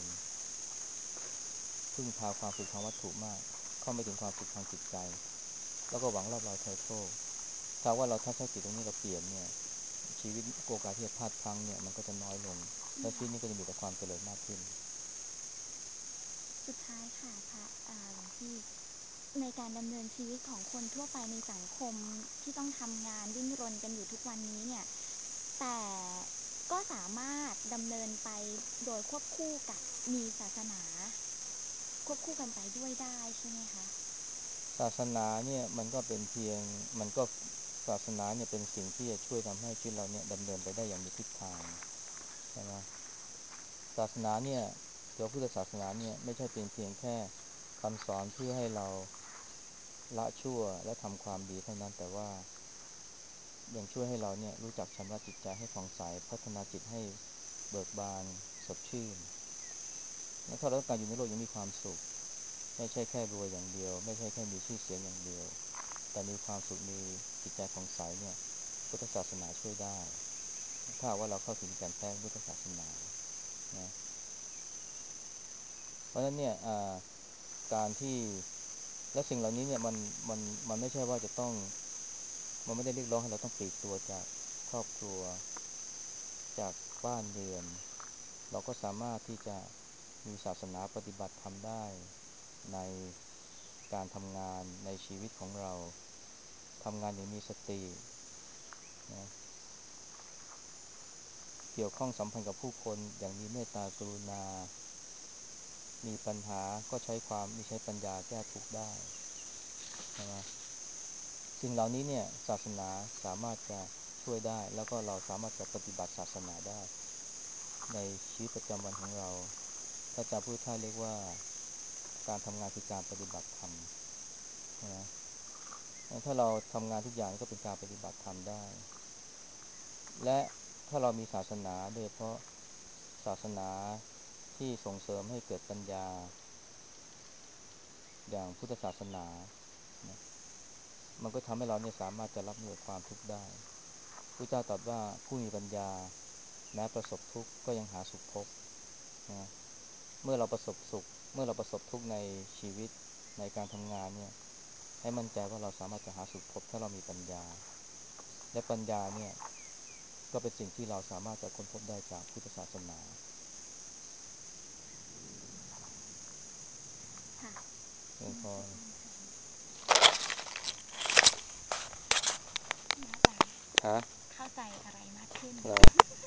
พึ่งพาความสุขทางวัตถุมากเข้าไม่ถึงความสุขทางจิตใจแล้วก็หวังลาภลอยคอยโชคถ้าว่าเราทัศนคติตรงนี้เราเปลี่ยนเนี่ยชีวิตโอกาสที่จะพลาดพลั้งเนี่ยมันก็จะน้อยลงและชีวิตนี้ก็จะมีแต่ความเจริญมากขึ้นสุดท้ายค่ะพระหลวงพี่ในการดำเนินชีวิตของคนทั่วไปในสังคมที่ต้องทำงานดิ้นรนกันอยู่ทุกวันนี้เนี่ยแต่ก็สามารถดำเนินไปโดยควบคู่กับมีศาสนาควบคู่กันไปด้วยได้ใช่ไหมคะศาสนาเนี่ยมันก็เป็นเพียงมันก็ศาสนาเนี่ยเป็นสิ่งที่จะช่วยทำให้ชีวิตเราเนี่ยดำเนินไปได้อย่างมีทิศทางใช่ไหมศาสนาเนี่ยตัวพุทธศาสนาเนี่ยไม่ใช่เป็นเพียงแค่คำสอนเพื่อให้เราละชั่วและทำความดีเท่านั้นแต่ว่ายังช่วยให้เราเนี่ยรู้จักชำระจิตใจให้ผ่องใสพัฒนาจิตให้เบิกบานสดชื่นและถ้าเราต้องการอยู่ในโลกอยังมีความสุขไม่ใช่แค่รวยอย่างเดียวไม่ใช่แค่มีชื่อเสียงอย่างเดียว แต่มีความสุขมีจิตใจผ่องใสเนี่ยพุทธศาสนาช่วยได้ถ้าว่าเราเข้าถึงแก่นแท้พุทธศาสนานะราะฉะนั้นเนี่ยการที่และสิ่งเหล่านี้เนี่ยมันมันไม่ใช่ว่าจะต้องมันไม่ได้เรียกร้องให้เราต้องปลีกตัวจากครอบครัวจากบ้านเรือนเราก็สามารถที่จะมีศาสนาปฏิบัติธรรมได้ในการทำงานในชีวิตของเราทำงานอย่างมีสตินะเกี่ยวข้องสัมพันธ์กับผู้คนอย่างมีเมตตากรุณามีปัญหาก็ใช้ความมีใช้ปัญญาแก้ทุกข์ได้ใช่ไหม สิ่งเหล่านี้เนี่ยศาสนาสามารถจะช่วยได้แล้วก็เราสามารถจะปฏิบัติศาสนาได้ในชีวิตประจำวันของเราพระเจ้าพุทธทาสเรียกว่าการทำงานคือการปฏิบัติธรรมใช่ไหมถ้าเราทำงานทุกอย่างก็เป็นการปฏิบัติธรรมได้และถ้าเรามีศาสนาโดยเฉพาะศาสนาที่ส่งเสริมให้เกิดปัญญาอย่างพุทธศาสนานะมันก็ทำให้เราเนี่ยสามารถจะรับมือกับความทุกข์ได้ พระเจ้าตรัสว่าผู้มีปัญญาแม้ประสบทุกข์ก็ยังหาสุขพบนะเมื่อเราประสบสุขเมื่อเราประสบทุกข์ในชีวิตในการทำงานเนี่ยให้มั่นใจว่าเราสามารถจะหาสุขพบถ้าเรามีปัญญาและปัญญาเนี่ยก็เป็นสิ่งที่เราสามารถจะค้นพบได้จากพุทธศาสนาค่ะเป็นพอนมัสการค่ะอาจารย์ฮะเข้าใจอะไรมากขึ้นเหรอ